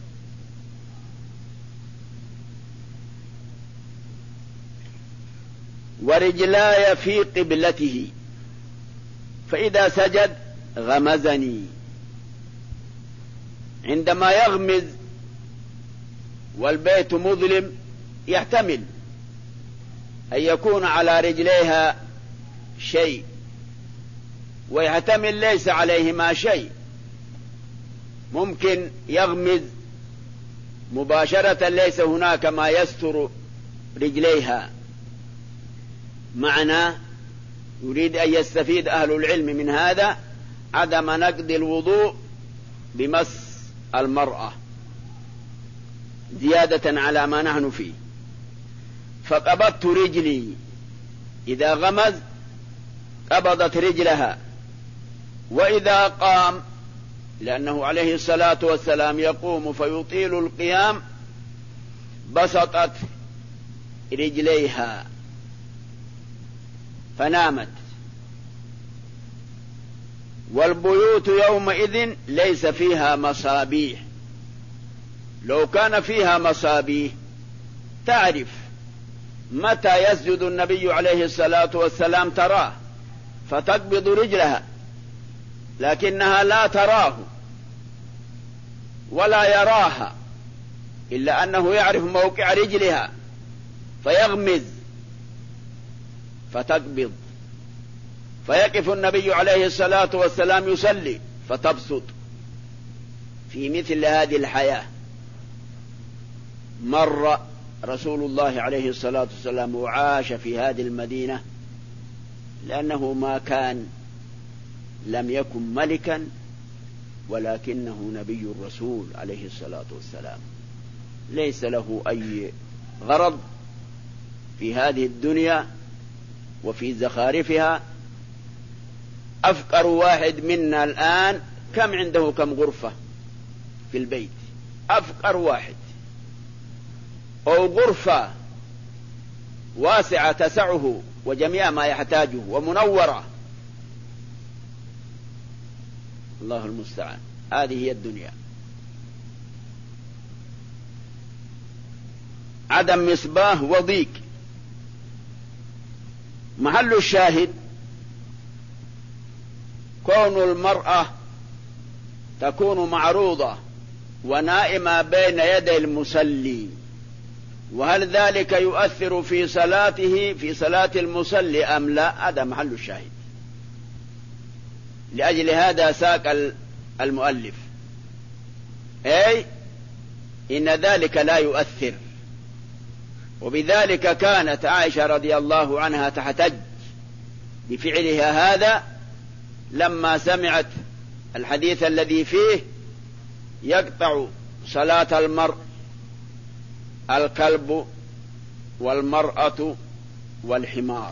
B: ورجلاي في قبلته، فإذا سجد غمزني. عندما يغمز والبيت مظلم يحتمل أن يكون على رجليها شيء، ويحتمل ليس عليهما شيء. ممكن يغمز مباشرة ليس هناك ما يستر رجليها. معنى يريد أن يستفيد أهل العلم من هذا عدم نقض الوضوء بمس المرأة زيادة على ما نحن فيه. فقبضت رجلي، إذا غمز قبضت رجلها، وإذا قام، لأنه عليه الصلاة والسلام يقوم فيطيل القيام، بسطت رجليها فنامت. والبيوت يومئذ ليس فيها مصابيح. لو كان فيها مصابيح تعرف متى يسجد النبي عليه الصلاة والسلام تراه فتقبض رجلها، لكنها لا تراه ولا يراها، إلا أنه يعرف موقع رجلها فيغمز فتقبض، فيقف النبي عليه الصلاة والسلام يصلي فتبسط. في مثل هذه الحياة مر رسول الله عليه الصلاة والسلام وعاش في هذه المدينة، لأنه ما كان لم يكن ملكا ولكنه نبي الرسول عليه الصلاة والسلام، ليس له أي غرض في هذه الدنيا وفي زخارفها. أفقر واحد منا الآن كم عنده كم غرفة في البيت؟ أفقر واحد، أو غرفة واسعة تسعه وجميع ما يحتاجه ومنورة. الله المستعان. هذه هي الدنيا. عدم مصباح وضيق. محل الشاهد كون المرأة تكون معروضة ونائمة بين يدي المصلي، وهل ذلك يؤثر في صلاته في صلاة المصلي أم لا؟ هذا محل الشاهد. لأجل هذا ساق المؤلف أي إن ذلك لا يؤثر. وبذلك كانت عائشة رضي الله عنها تحتج بفعلها هذا لما سمعت الحديث الذي فيه يقطع صلاة المرء الكلب والمرأة والحمار،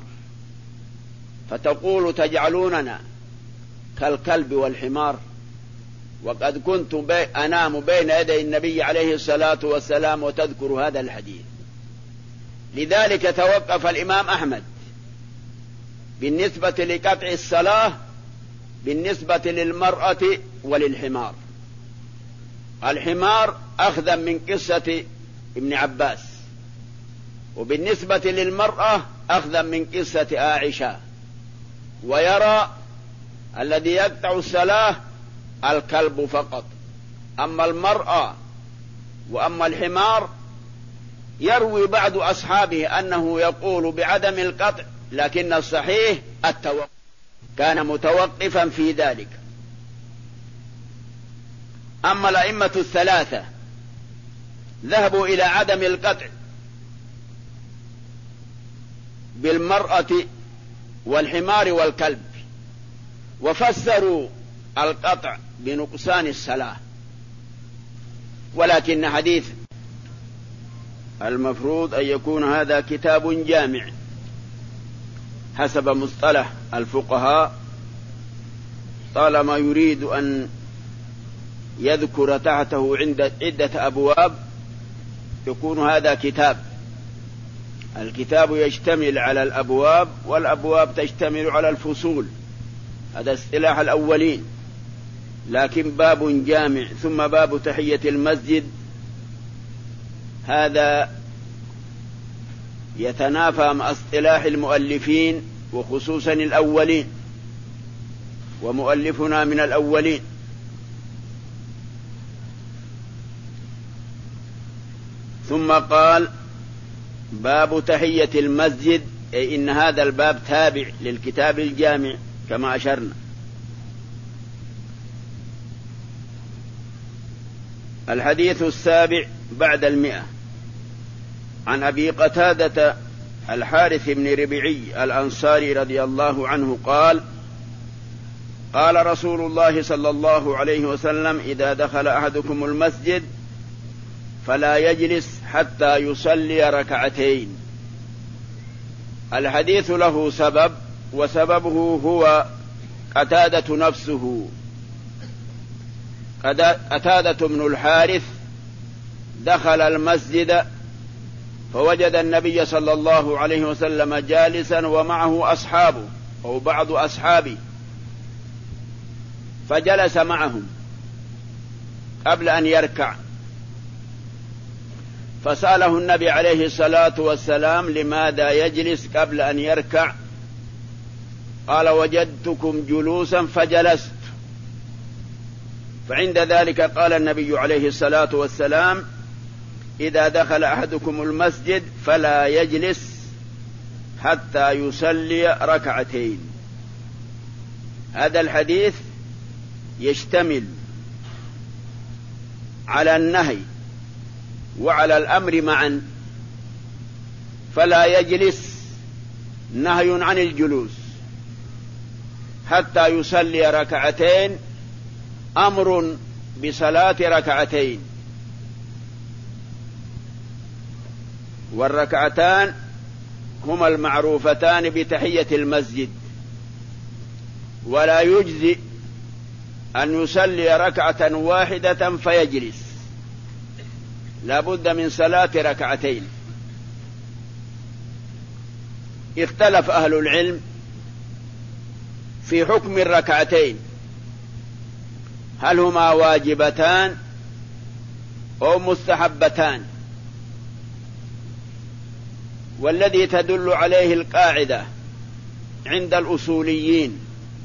B: فتقول تجعلوننا كالكلب والحمار، وقد كنت بي أنام بين يدي النبي عليه الصلاة والسلام وتذكر هذا الحديث. لذلك توقف الإمام أحمد بالنسبة لقطع الصلاة بالنسبة للمرأة وللحمار. الحمار أخذا من قصة ابن عباس، وبالنسبة للمرأة أخذا من قصة عائشة. ويرى الذي يقطع الصلاة الكلب فقط، أما المرأة وأما الحمار يروي بعض أصحابه أنه يقول بعدم القطع، لكن الصحيح التوقف، كان متوقفا في ذلك. أما الأئمة الثلاثة ذهبوا إلى عدم القطع بالمرأة والحمار والكلب، وفسروا القطع بنقصان الصلاة. ولكن حديث المفروض أن يكون هذا كتاب جامع حسب مصطلح الفقهاء، طالما يريد أن يذكر تحته عند عدة أبواب يكون هذا كتاب. الكتاب يشتمل على الأبواب والأبواب تشتمل على الفصول، هذا اصطلاح الأولين. لكن باب جامع ثم باب تحية المسجد هذا يتنافى مع اصطلاح المؤلفين وخصوصا الأولين، ومؤلفنا من الأولين. ثم قال باب تحية المسجد، أي إن هذا الباب تابع للكتاب الجامع كما أشرنا. الحديث السابع بعد المئة عن أبي قتادة الحارث بن ربيعي الأنصاري رضي الله عنه قال قال رسول الله صلى الله عليه وسلم إذا دخل أحدكم المسجد فلا يجلس حتى يصلي ركعتين. الحديث له سبب، وسببه هو قتادة نفسه. قتادة بن الحارث دخل المسجد فوجد النبي صلى الله عليه وسلم جالسا ومعه أصحابه أو بعض أصحابه، فجلس معهم قبل أن يركع، فسأله النبي عليه الصلاة والسلام لماذا يجلس قبل أن يركع؟ قال وجدتكم جلوسا فجلست. فعند ذلك قال النبي عليه الصلاة والسلام إذا دخل أحدكم المسجد فلا يجلس حتى يصلي ركعتين. هذا الحديث يشتمل على النهي وعلى الأمر معا. فلا يجلس نهي عن الجلوس حتى يصلي ركعتين، أمر بصلاة ركعتين. والركعتان هما المعروفتان بتحية المسجد، ولا يجزي أن يصلي ركعة واحدة فيجلس، لا بد من صلاة ركعتين. اختلف أهل العلم في حكم الركعتين، هل هما واجبتان أو مستحبتان؟ والذي تدل عليه القاعدة عند الأصوليين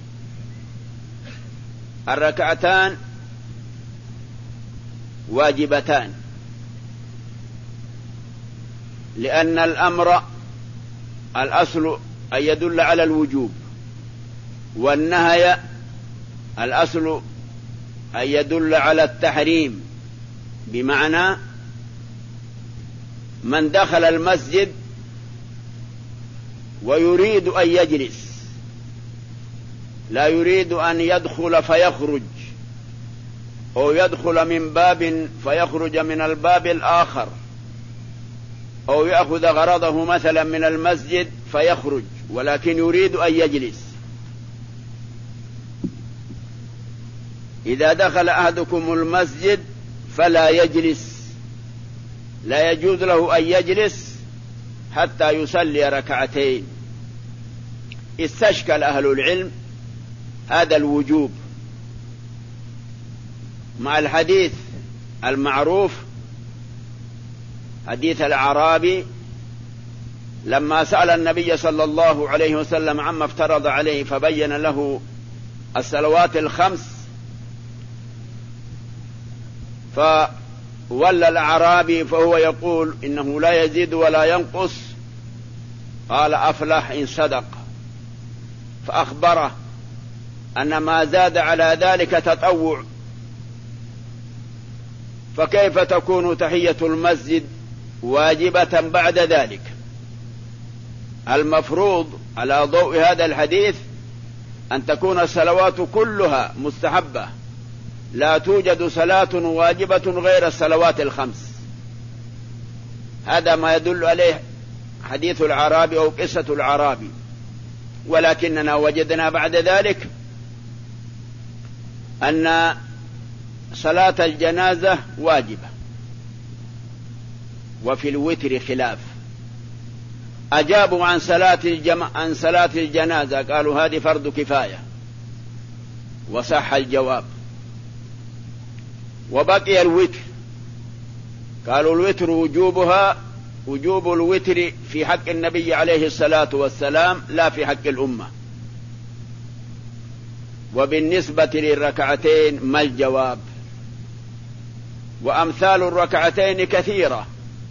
B: الركعتان واجبتان، لأن الأمر الأصل أن يدل على الوجوب، والنهي الأصل أن يدل على التحريم، بمعنى من دخل المسجد ويريد أن يجلس، لا يريد أن يدخل فيخرج، أو يدخل من باب فيخرج من الباب الآخر، أو يأخذ غرضه مثلا من المسجد فيخرج، ولكن يريد أن يجلس. إذا دخل أحدكم المسجد فلا يجلس، لا يجوز له أن يجلس حتى يصلي ركعتين. استشكل أهل العلم هذا الوجوب مع الحديث المعروف، حديث الأعرابي لما سأل النبي صلى الله عليه وسلم عما افترض عليه فبين له الصلوات الخمس، فولى الأعرابي فهو يقول إنه لا يزيد ولا ينقص، قال أفلح إن صدق، فأخبره أن ما زاد على ذلك تطوع، فكيف تكون تحية المسجد واجبة بعد ذلك؟ المفروض على ضوء هذا الحديث أن تكون الصلوات كلها مستحبة، لا توجد صلاة واجبة غير الصلوات الخمس. هذا ما يدل عليه حديث الأعرابي أو قصة الأعرابي، ولكننا وجدنا بعد ذلك أن صلاة الجنازة واجبة، وفي الوتر خلاف. أجابوا عن صلاة الجم... عن صلاة الجنازة، قالوا هذه فرض كفاية، وصح الجواب. وبقي الوتر، قالوا الوتر وجوبها وجوب الوتر في حق النبي عليه الصلاة والسلام، لا في حق الأمة. وبالنسبة للركعتين ما الجواب؟ وأمثال الركعتين كثيرة.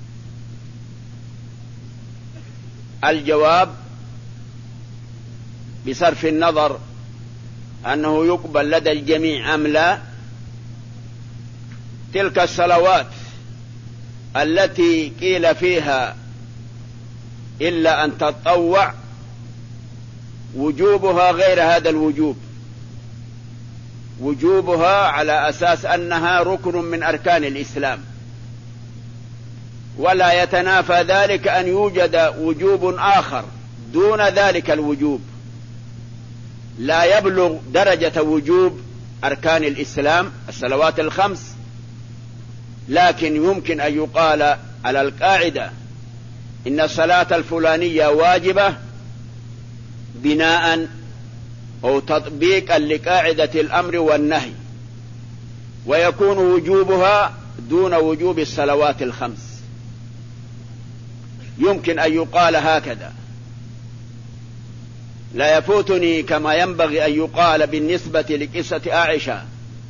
B: الجواب بصرف النظر أنه يقبل لدى الجميع أم لا، تلك الصلوات التي قيل فيها إلا أن تتطوع وجوبها غير هذا الوجوب، وجوبها على أساس أنها ركن من أركان الإسلام، ولا يتنافى ذلك أن يوجد وجوب آخر دون ذلك الوجوب لا يبلغ درجة وجوب أركان الإسلام الصلوات الخمس، لكن يمكن أن يقال على القاعدة إن الصلاة الفلانية واجبة بناء أو تطبيقا لقاعدة الأمر والنهي، ويكون وجوبها دون وجوب الصلوات الخمس. يمكن أن يقال هكذا. لا يفوتني كما ينبغي أن يقال بالنسبة لقصة عائشة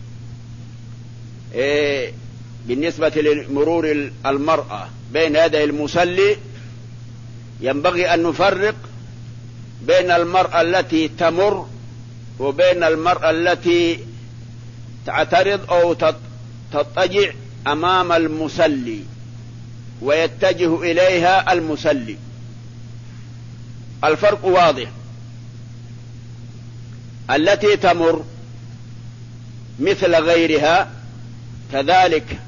B: إيه بالنسبة لمرور المرأة بين يدي المصلي، ينبغي أن نفرق بين المرأة التي تمر وبين المرأة التي تعترض أو تضطجع أمام المصلي ويتجه إليها المصلي. الفرق واضح. التي تمر مثل غيرها، كذلك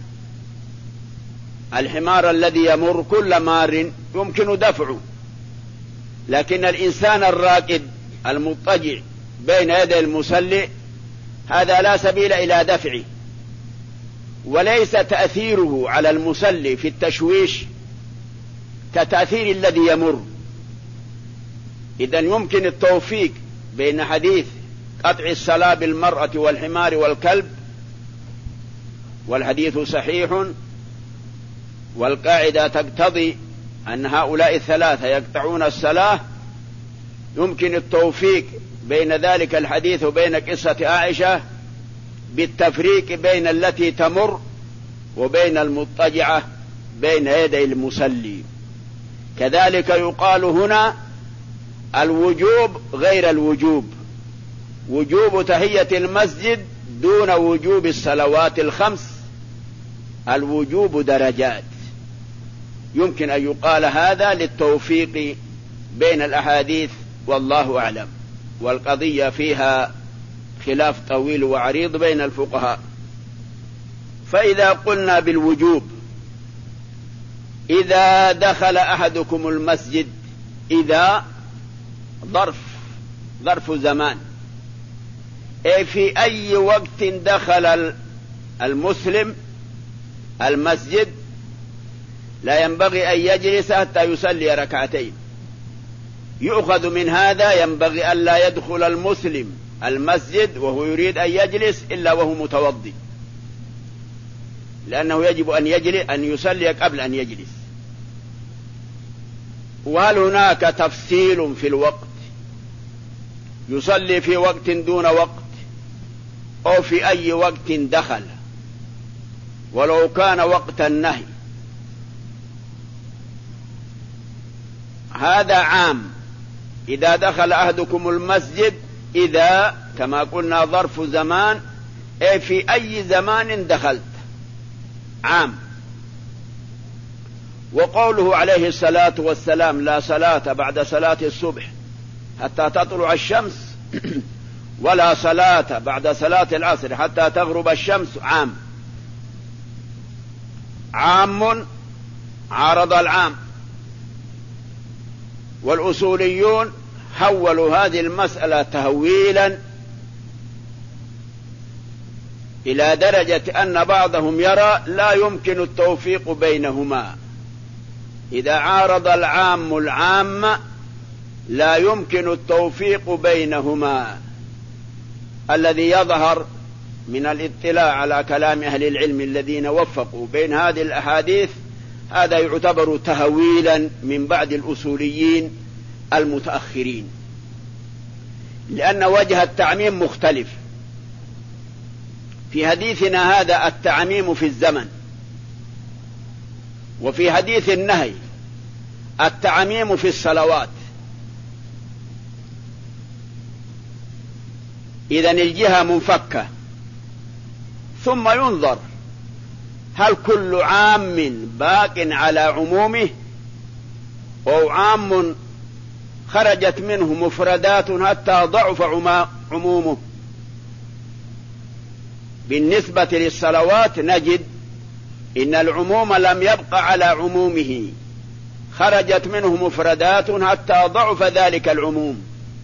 B: الحمار الذي يمر كل مار يمكن دفعه، لكن الإنسان الراكد المضطجع بين يدي المصلي هذا لا سبيل إلى دفعه، وليس تأثيره على المصلي في التشويش كتأثير الذي يمر. إذن يمكن التوفيق بين حديث قطع الصلاة بالمرأة والحمار والكلب، والحديث صحيح والقاعدة تقتضي أن هؤلاء الثلاثة يقطعون الصلاة، يمكن التوفيق بين ذلك الحديث وبين قصة عائشة بالتفريق بين التي تمر وبين المضطجعة بين يدي المصلي. كذلك يقال هنا الوجوب غير الوجوب، وجوب تحية المسجد دون وجوب الصلوات الخمس. الوجوب درجات، يمكن أن يقال هذا للتوفيق بين الأحاديث، والله أعلم، والقضية فيها خلاف طويل وعريض بين الفقهاء. فإذا قلنا بالوجوب، إذا دخل أحدكم المسجد، إذا ظرف ظرف زمان، أي في أي وقت دخل المسلم المسجد لا ينبغي أن يجلس حتى يصلي ركعتين. يؤخذ من هذا ينبغي أن لا يدخل المسلم المسجد وهو يريد أن يجلس إلا وهو متوضي، لأنه يجب أن يجلس أن يصلي قبل أن يجلس. وهل هناك تفصيل في الوقت، يصلي في وقت دون وقت أو في أي وقت دخل ولو كان وقت النهي؟ هذا عام. إذا دخل أحدكم المسجد، إذا كما قلنا ظرف زمان، أي في أي زمان دخلت، عام. وقوله عليه الصلاة والسلام لا صلاة بعد صلاة الصبح حتى تطلع الشمس ولا صلاة بعد صلاة العصر حتى تغرب الشمس، عام. عام عارض العام. والأصوليون حولوا هذه المسألة تهويلا إلى درجة أن بعضهم يرى لا يمكن التوفيق بينهما. إذا عارض العام العام لا يمكن التوفيق بينهما. الذي يظهر من الاطلاع على كلام أهل العلم الذين وفقوا بين هذه الأحاديث، هذا يعتبر تهويلا من بعض الأصوليين المتأخرين، لأن وجه التعميم مختلف. في حديثنا هذا التعميم في الزمن، وفي حديث النهي التعميم في الصلوات. إذن الجهة منفكة، ثم ينظر هل كل عام باق على عمومه أو عام خرجت منه مفردات حتى ضعف عمومه. بالنسبة للصلوات نجد إن العموم لم يبق على عمومه، خرجت منه مفردات حتى ضعف ذلك العموم.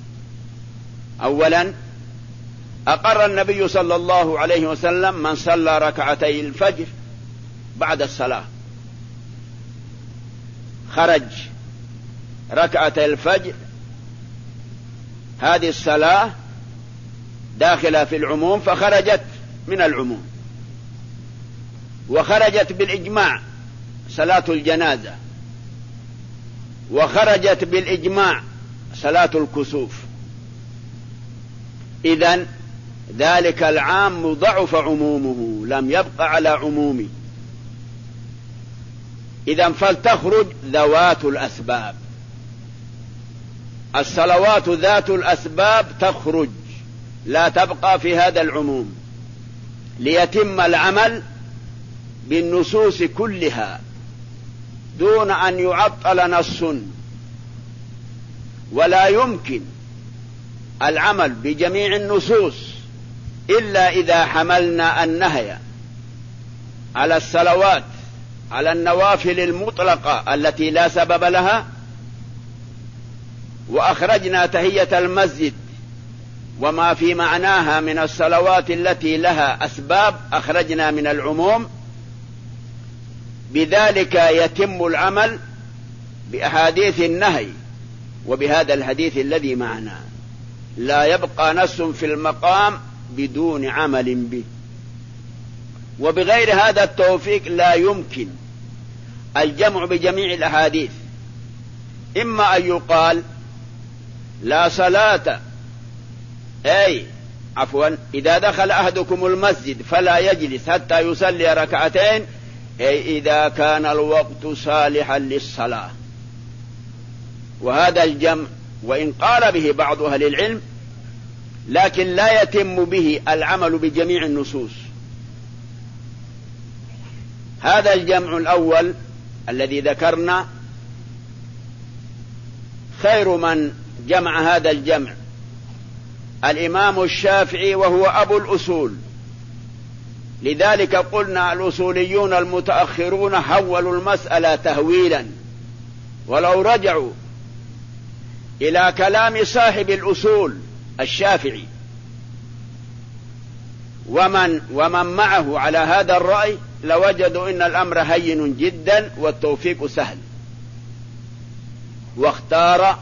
B: أولا أقر النبي صلى الله عليه وسلم من صلى ركعتي الفجر بعد الصلاة، خرج ركعتي الفجر، هذه الصلاة داخلة في العموم فخرجت من العموم. وخرجت بالإجماع صلاة الجنازة، وخرجت بالإجماع صلاة الكسوف. إذن ذلك العام ضعف عمومه، لم يبق على عمومه. إذن فلتخرج ذوات الأسباب. الصلوات ذات الأسباب تخرج، لا تبقى في هذا العموم، ليتم العمل بالنصوص كلها دون أن يعطل نص. ولا يمكن العمل بجميع النصوص إلا إذا حملنا النهي على الصلوات على النوافل المطلقة التي لا سبب لها، وأخرجنا تحية المسجد وما في معناها من الصلوات التي لها أسباب، أخرجنا من العموم. بذلك يتم العمل بأحاديث النهي وبهذا الحديث الذي معنا، لا يبقى نص في المقام بدون عمل به. وبغير هذا التوفيق لا يمكن الجمع بجميع الأحاديث. إما أن يقال لا صلاة، أي عفوا إذا دخل أحدكم المسجد فلا يجلس حتى يصلي ركعتين، أي إذا كان الوقت صالحا للصلاة. وهذا الجمع وإن قال به بعض أهل العلم، لكن لا يتم به العمل بجميع النصوص. هذا الجمع الأول الذي ذكرنا خير من جمع هذا الجمع الإمام الشافعي وهو أبو الأصول. لذلك قلنا الأصوليون المتأخرون حولوا المسألة تهويلا، ولو رجعوا إلى كلام صاحب الأصول الشافعي ومن, ومن معه على هذا الرأي لوجدوا إن الأمر هين جدا والتوفيق سهل. واختار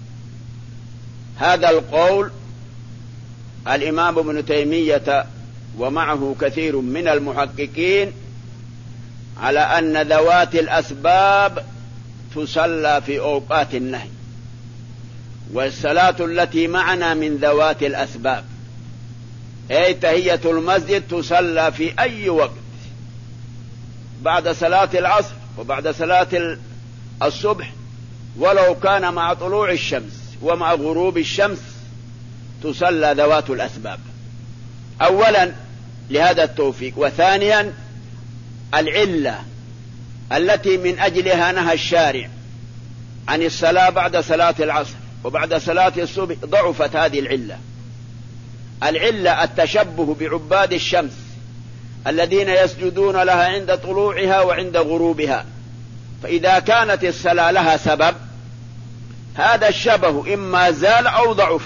B: هذا القول الإمام ابن تيمية ومعه كثير من المحققين على أن ذوات الأسباب تصلى في أوقات النهي، والصلاة التي معنا من ذوات الأسباب، أي تهية المسجد تصلى في أي وقت بعد صلاة العصر وبعد صلاة الصبح، ولو كان مع طلوع الشمس ومع غروب الشمس تصلى ذوات الأسباب. أولا لهذا التوفيق، وثانيا العلة التي من أجلها نهى الشارع عن الصلاة بعد صلاة العصر وبعد صلاة الصبح ضعفت هذه العلة. العلة التشبه بعباد الشمس الذين يسجدون لها عند طلوعها وعند غروبها، فإذا كانت الصلاة لها سبب هذا الشبه إما زال أو ضعف،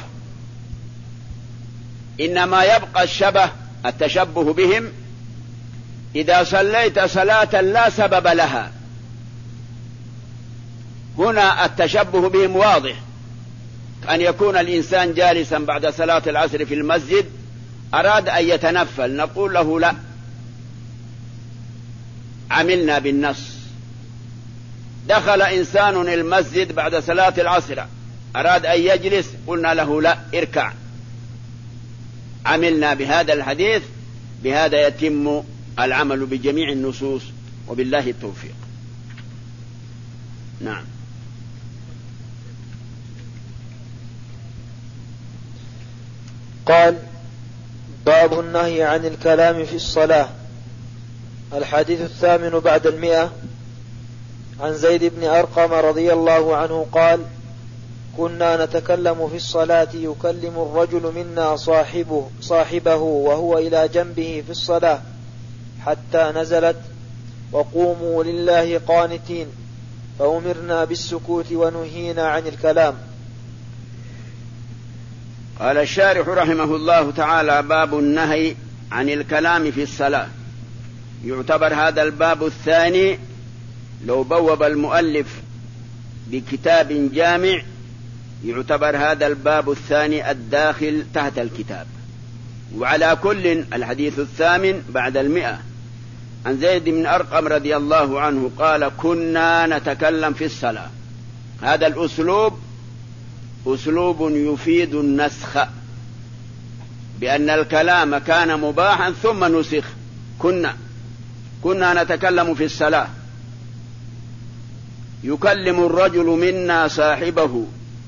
B: إنما يبقى الشبه التشبه بهم إذا صليت صلاة لا سبب لها. هنا التشبه بهم واضح، أن يكون الإنسان جالسا بعد صلاة العصر في المسجد أراد أن يتنفل، نقول له لا، عملنا بالنص. دخل إنسان المسجد بعد صلاة العصر أراد أن يجلس، قلنا له لا، اركع، عملنا بهذا الحديث. بهذا يتم العمل بجميع النصوص، وبالله التوفيق. نعم.
A: قال: باب النهي عن الكلام في الصلاة. الحديث الثامن بعد المئة. عن زيد بن أرقم رضي الله عنه قال: كنا نتكلم في الصلاة يكلم الرجل منا صاحبه, صاحبه وهو إلى جنبه في الصلاة حتى نزلت: وقوموا لله قانتين، فأمرنا بالسكوت ونهينا عن الكلام.
B: قال الشارح رحمه الله تعالى: باب النهي عن الكلام في الصلاة. يعتبر هذا الباب الثاني لو بوب المؤلف بكتاب جامع، يعتبر هذا الباب الثاني الداخل تحت الكتاب. وعلى كل الحديث الثامن بعد المئة. عن زيد بن أرقم رضي الله عنه قال: كنا نتكلم في الصلاة. هذا الأسلوب أسلوب يفيد النسخ، بأن الكلام كان مباحا ثم نسخ. كنا كنا نتكلم في الصلاة يكلم الرجل منا صاحبه،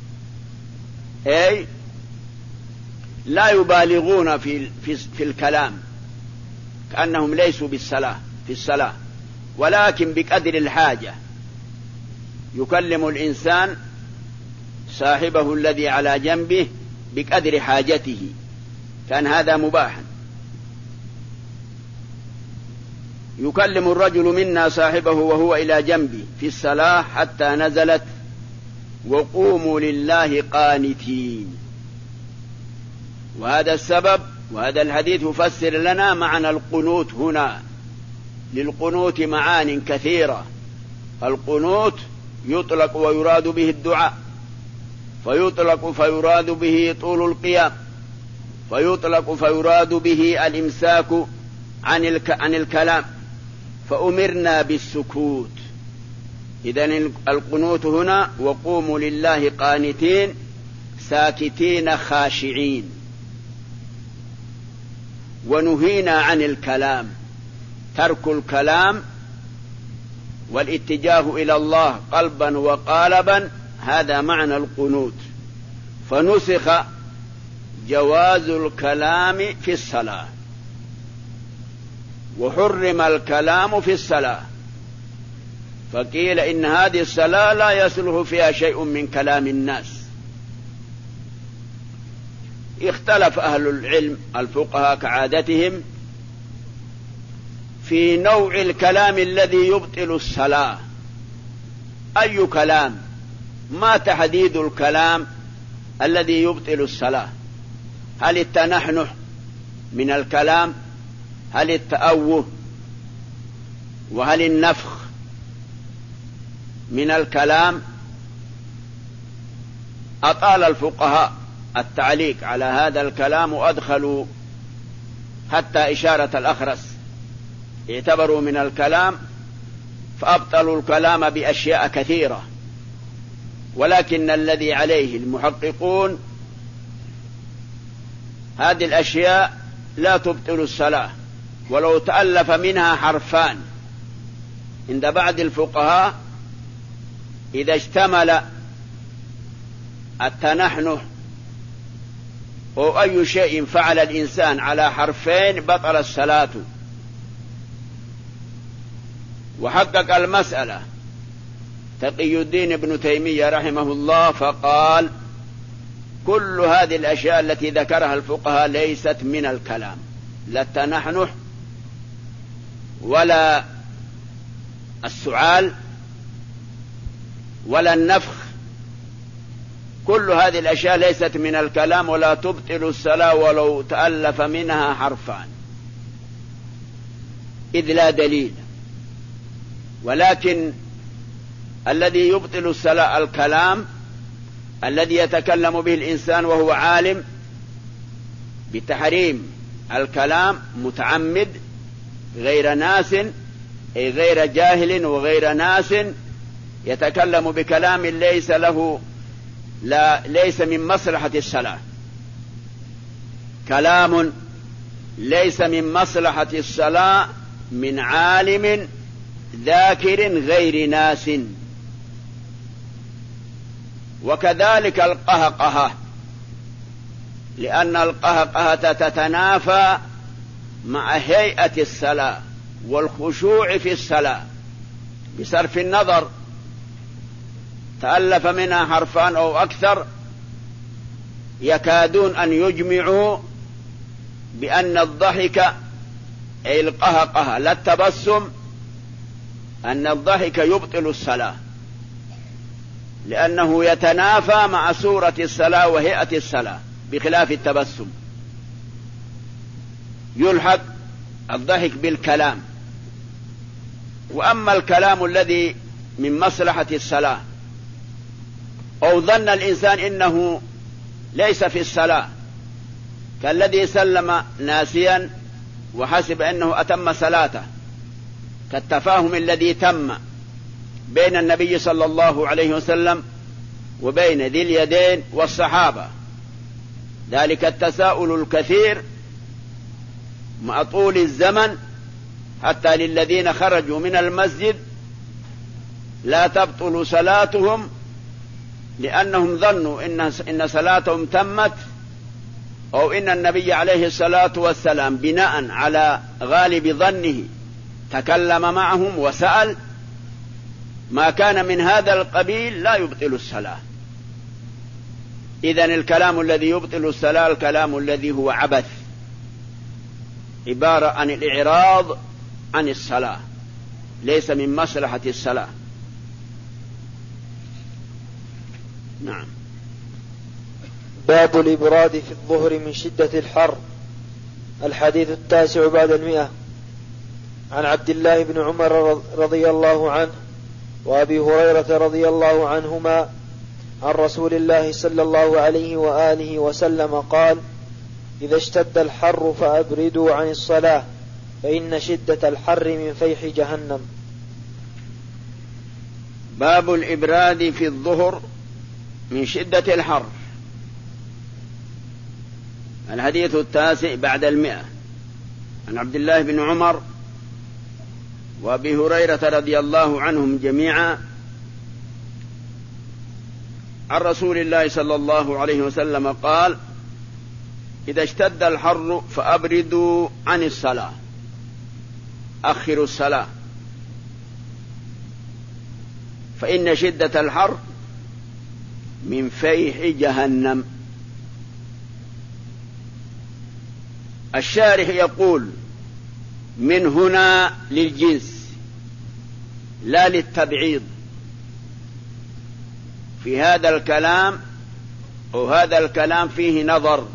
B: أي لا يبالغون في, في, في الكلام، كأنهم ليسوا بالصلاة في الصلاة، ولكن بقدر الحاجة يكلم الإنسان صاحبه الذي على جنبه بقدر حاجته، كان هذا مباحا. يكلم الرجل منا صاحبه وهو إلى جنبه في الصلاة حتى نزلت: وقوموا لله قانتين. وهذا السبب، وهذا الحديث يفسر لنا معنى القنوت هنا. للقنوت معان كثيرة. القنوت يطلق ويراد به الدعاء، فيطلق فيراد به طول القيام، فيطلق فيراد به الإمساك عن عن الكلام، فأمرنا بالسكوت. إذن القنوت هنا: وقوموا لله قانتين، ساكتين خاشعين. ونهينا عن الكلام، ترك الكلام والاتجاه إلى الله قلبا وقالبا، هذا معنى القنوت. فنسخ جواز الكلام في الصلاة، وحرم الكلام في الصلاة. فقيل إن هذه الصلاة لا يصلح فيها شيء من كلام الناس. اختلف أهل العلم الفقهاء كعادتهم في نوع الكلام الذي يبطل الصلاة. أي كلام؟ ما تحديد الكلام الذي يبطل الصلاة؟ هل التنحنح من الكلام؟ هل التأوه؟ وهل النفخ من الكلام؟ أطال الفقهاء التعليق على هذا الكلام وأدخلوا حتى إشارة الأخرس، اعتبروا من الكلام فأبطلوا الكلام بأشياء كثيرة. ولكن الذي عليه المحققون هذه الأشياء لا تبطل الصلاة ولو تألف منها حرفان. عند بعض الفقهاء إذا اشتمل التنحنح أو أي شيء فعل الإنسان على حرفين بطل الصلاة. وحقق المسألة تقي الدين ابن تيمية رحمه الله فقال كل هذه الأشياء التي ذكرها الفقهاء ليست من الكلام، لا التنحنح ولا السعال ولا النفخ، كل هذه الأشياء ليست من الكلام ولا تبطل الصلاة ولو تألف منها حرفان، إذ لا دليل. ولكن الذي يبطل الصلاة الكلام الذي يتكلم به الإنسان وهو عالم بتحريم الكلام متعمد غير ناس، أي غير جاهل وغير ناس، يتكلم بكلام ليس له لا ليس من مصلحة الصلاة، كلام ليس من مصلحة الصلاة من عالم ذاكر غير ناس. وكذلك القهقهة، لأن القهقهة تتنافى مع هيئة الصلاة والخشوع في الصلاة بصرف النظر تألف منها حرفان أو أكثر، يكادون أن يجمعوا بأن الضحك أي القهقهة لا التبسم أن الضحك يبطل الصلاة، لأنه يتنافى مع صورة الصلاة وهيئة الصلاة بخلاف التبسم. يلحق الضحك بالكلام. وأما الكلام الذي من مصلحة الصلاة أو ظن الإنسان إنه ليس في الصلاة كالذي سلم ناسيا وحسب أنه أتم صلاته، كالتفاهم الذي تم بين النبي صلى الله عليه وسلم وبين ذي اليدين والصحابة، ذلك التساؤل الكثير مع طول الزمن حتى للذين خرجوا من المسجد لا تبطل صلاتهم لأنهم ظنوا إن إن صلاتهم تمت، أو إن النبي عليه الصلاة والسلام بناء على غالب ظنه تكلم معهم وسأل. ما كان من هذا القبيل لا يبطل الصلاة. إذن الكلام الذي يبطل الصلاة الكلام الذي هو عبث، عبارة عن الإعراض عن الصلاة، ليس من مصلحة الصلاة. نعم.
A: باب الإبراد في الظهر من شدة الحر. الحديث التاسع بعد المئة. عن عبد الله بن عمر رضي الله عنه وأبي هريرة رضي الله عنهما عن رسول الله صلى الله عليه وآله وسلم قال: إذا اشتد الحر فأبردوا عن الصلاة فإن شدة الحر من فيح جهنم.
B: باب الإبراد في الظهر من شدة الحر. الحديث التاسع بعد المئة. عن عبد الله بن عمر وأبي هريرة رضي الله عنهم جميعا عن رسول الله صلى الله عليه وسلم قال: إذا اشتد الحر فأبردوا عن الصلاة، أخروا الصلاة. فإن شدة الحر من فيح جهنم. الشارح يقول من هنا للجنس لا للتبعيض في هذا الكلام، وهذا الكلام فيه نظر.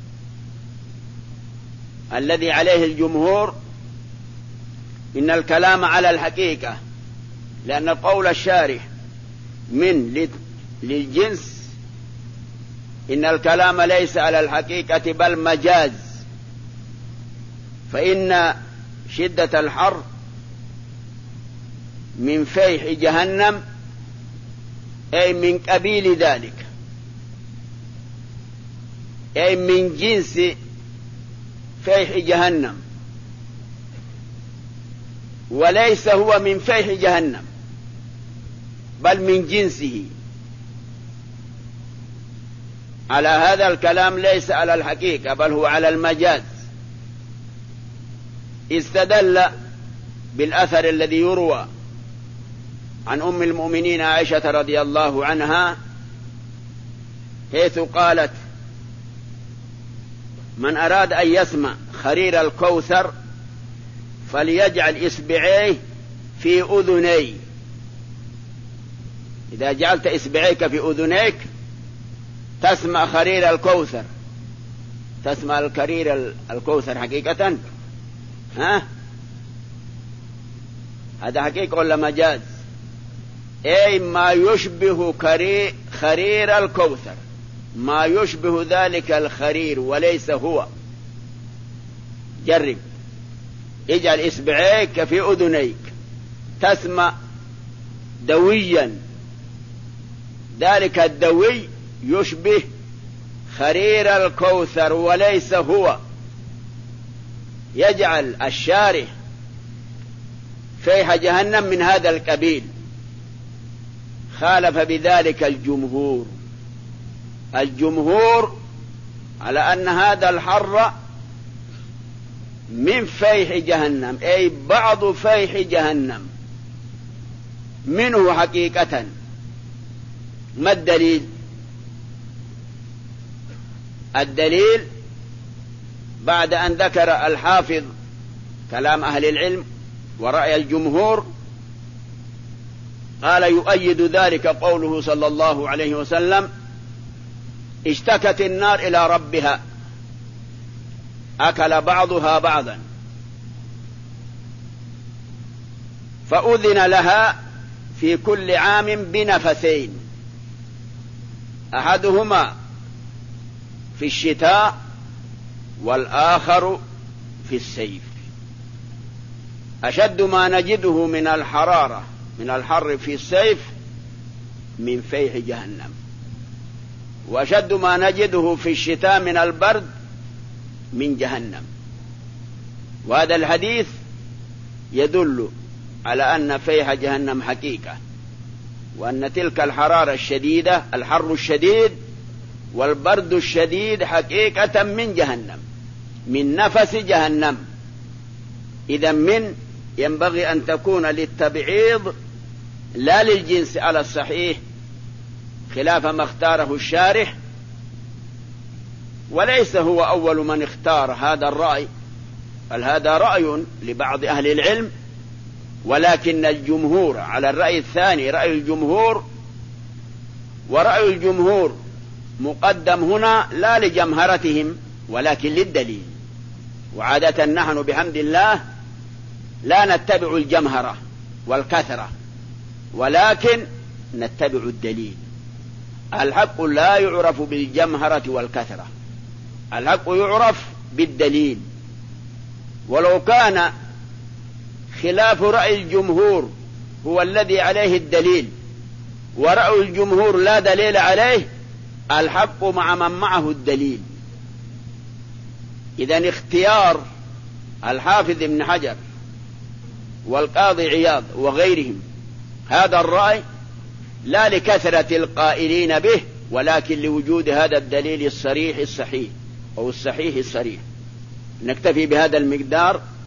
B: الذي عليه الجمهور إن الكلام على الحقيقة، لأن قول الشارح من للجنس إن الكلام ليس على الحقيقة بل مجاز، فإن شدة الحر من فيح جهنم أي من قبيل ذلك، أي من جنس فيح جهنم، وليس هو من فيح جهنم بل من جنسه. على هذا الكلام ليس على الحقيقة بل هو على المجاز. استدل بالأثر الذي يروى عن أم المؤمنين عائشة رضي الله عنها حيث قالت: من أراد أن يسمع خرير الكوثر فليجعل إصبعيه في أذنيه. إذا جعلت إصبعيك في أذنيك تسمع خرير الكوثر. تسمع الكرير الكوثر حقيقة؟ ها؟ هذا حقيقة ولا مجاز؟ أي ما يشبه خرير الكوثر، ما يشبه ذلك الخرير وليس هو. جرب، اجعل إصبعيك في أذنيك تسمع دويا، ذلك الدوي يشبه خرير الكوثر وليس هو. يجعل الشارح فيح جهنم من هذا القبيل، خالف بذلك الجمهور. الجمهور على أن هذا الحر من فيح جهنم، أي بعض فيح جهنم منه حقيقة. ما الدليل؟ الدليل بعد أن ذكر الحافظ كلام أهل العلم ورأي الجمهور قال: يؤيد ذلك قوله صلى الله عليه وسلم: اشتكت النار إلى ربها أكل بعضها بعضا فأذن لها في كل عام بنفسين، أحدهما في الشتاء والآخر في الصيف. أشد ما نجده من الحرارة من الحر في الصيف من فيح جهنم، وأشد ما نجده في الشتاء من البرد من جهنم. وهذا الحديث يدل على أن فيح جهنم حقيقة، وأن تلك الحرارة الشديدة، الحر الشديد والبرد الشديد حقيقة من جهنم، من نفس جهنم. إذا من ينبغي أن تكون للتبعيض لا للجنس على الصحيح، خلاف ما اختاره الشارح، وليس هو أول من اختار هذا الرأي، بل هذا رأي لبعض أهل العلم، ولكن الجمهور على الرأي الثاني، رأي الجمهور. ورأي الجمهور مقدم هنا لا لجمهرتهم ولكن للدليل. وعادة نحن بحمد الله لا نتبع الجمهرة والكثرة، ولكن نتبع الدليل. الحق لا يعرف بالجمهرة والكثرة، الحق يعرف بالدليل. ولو كان خلاف رأي الجمهور هو الذي عليه الدليل، ورأي الجمهور لا دليل عليه، الحق مع من معه الدليل. إذن اختيار الحافظ ابن حجر والقاضي عياض وغيرهم هذا الرأي لا لكثرة القائلين به، ولكن لوجود هذا الدليل الصريح الصحيح أو الصحيح الصريح. نكتفي بهذا المقدار.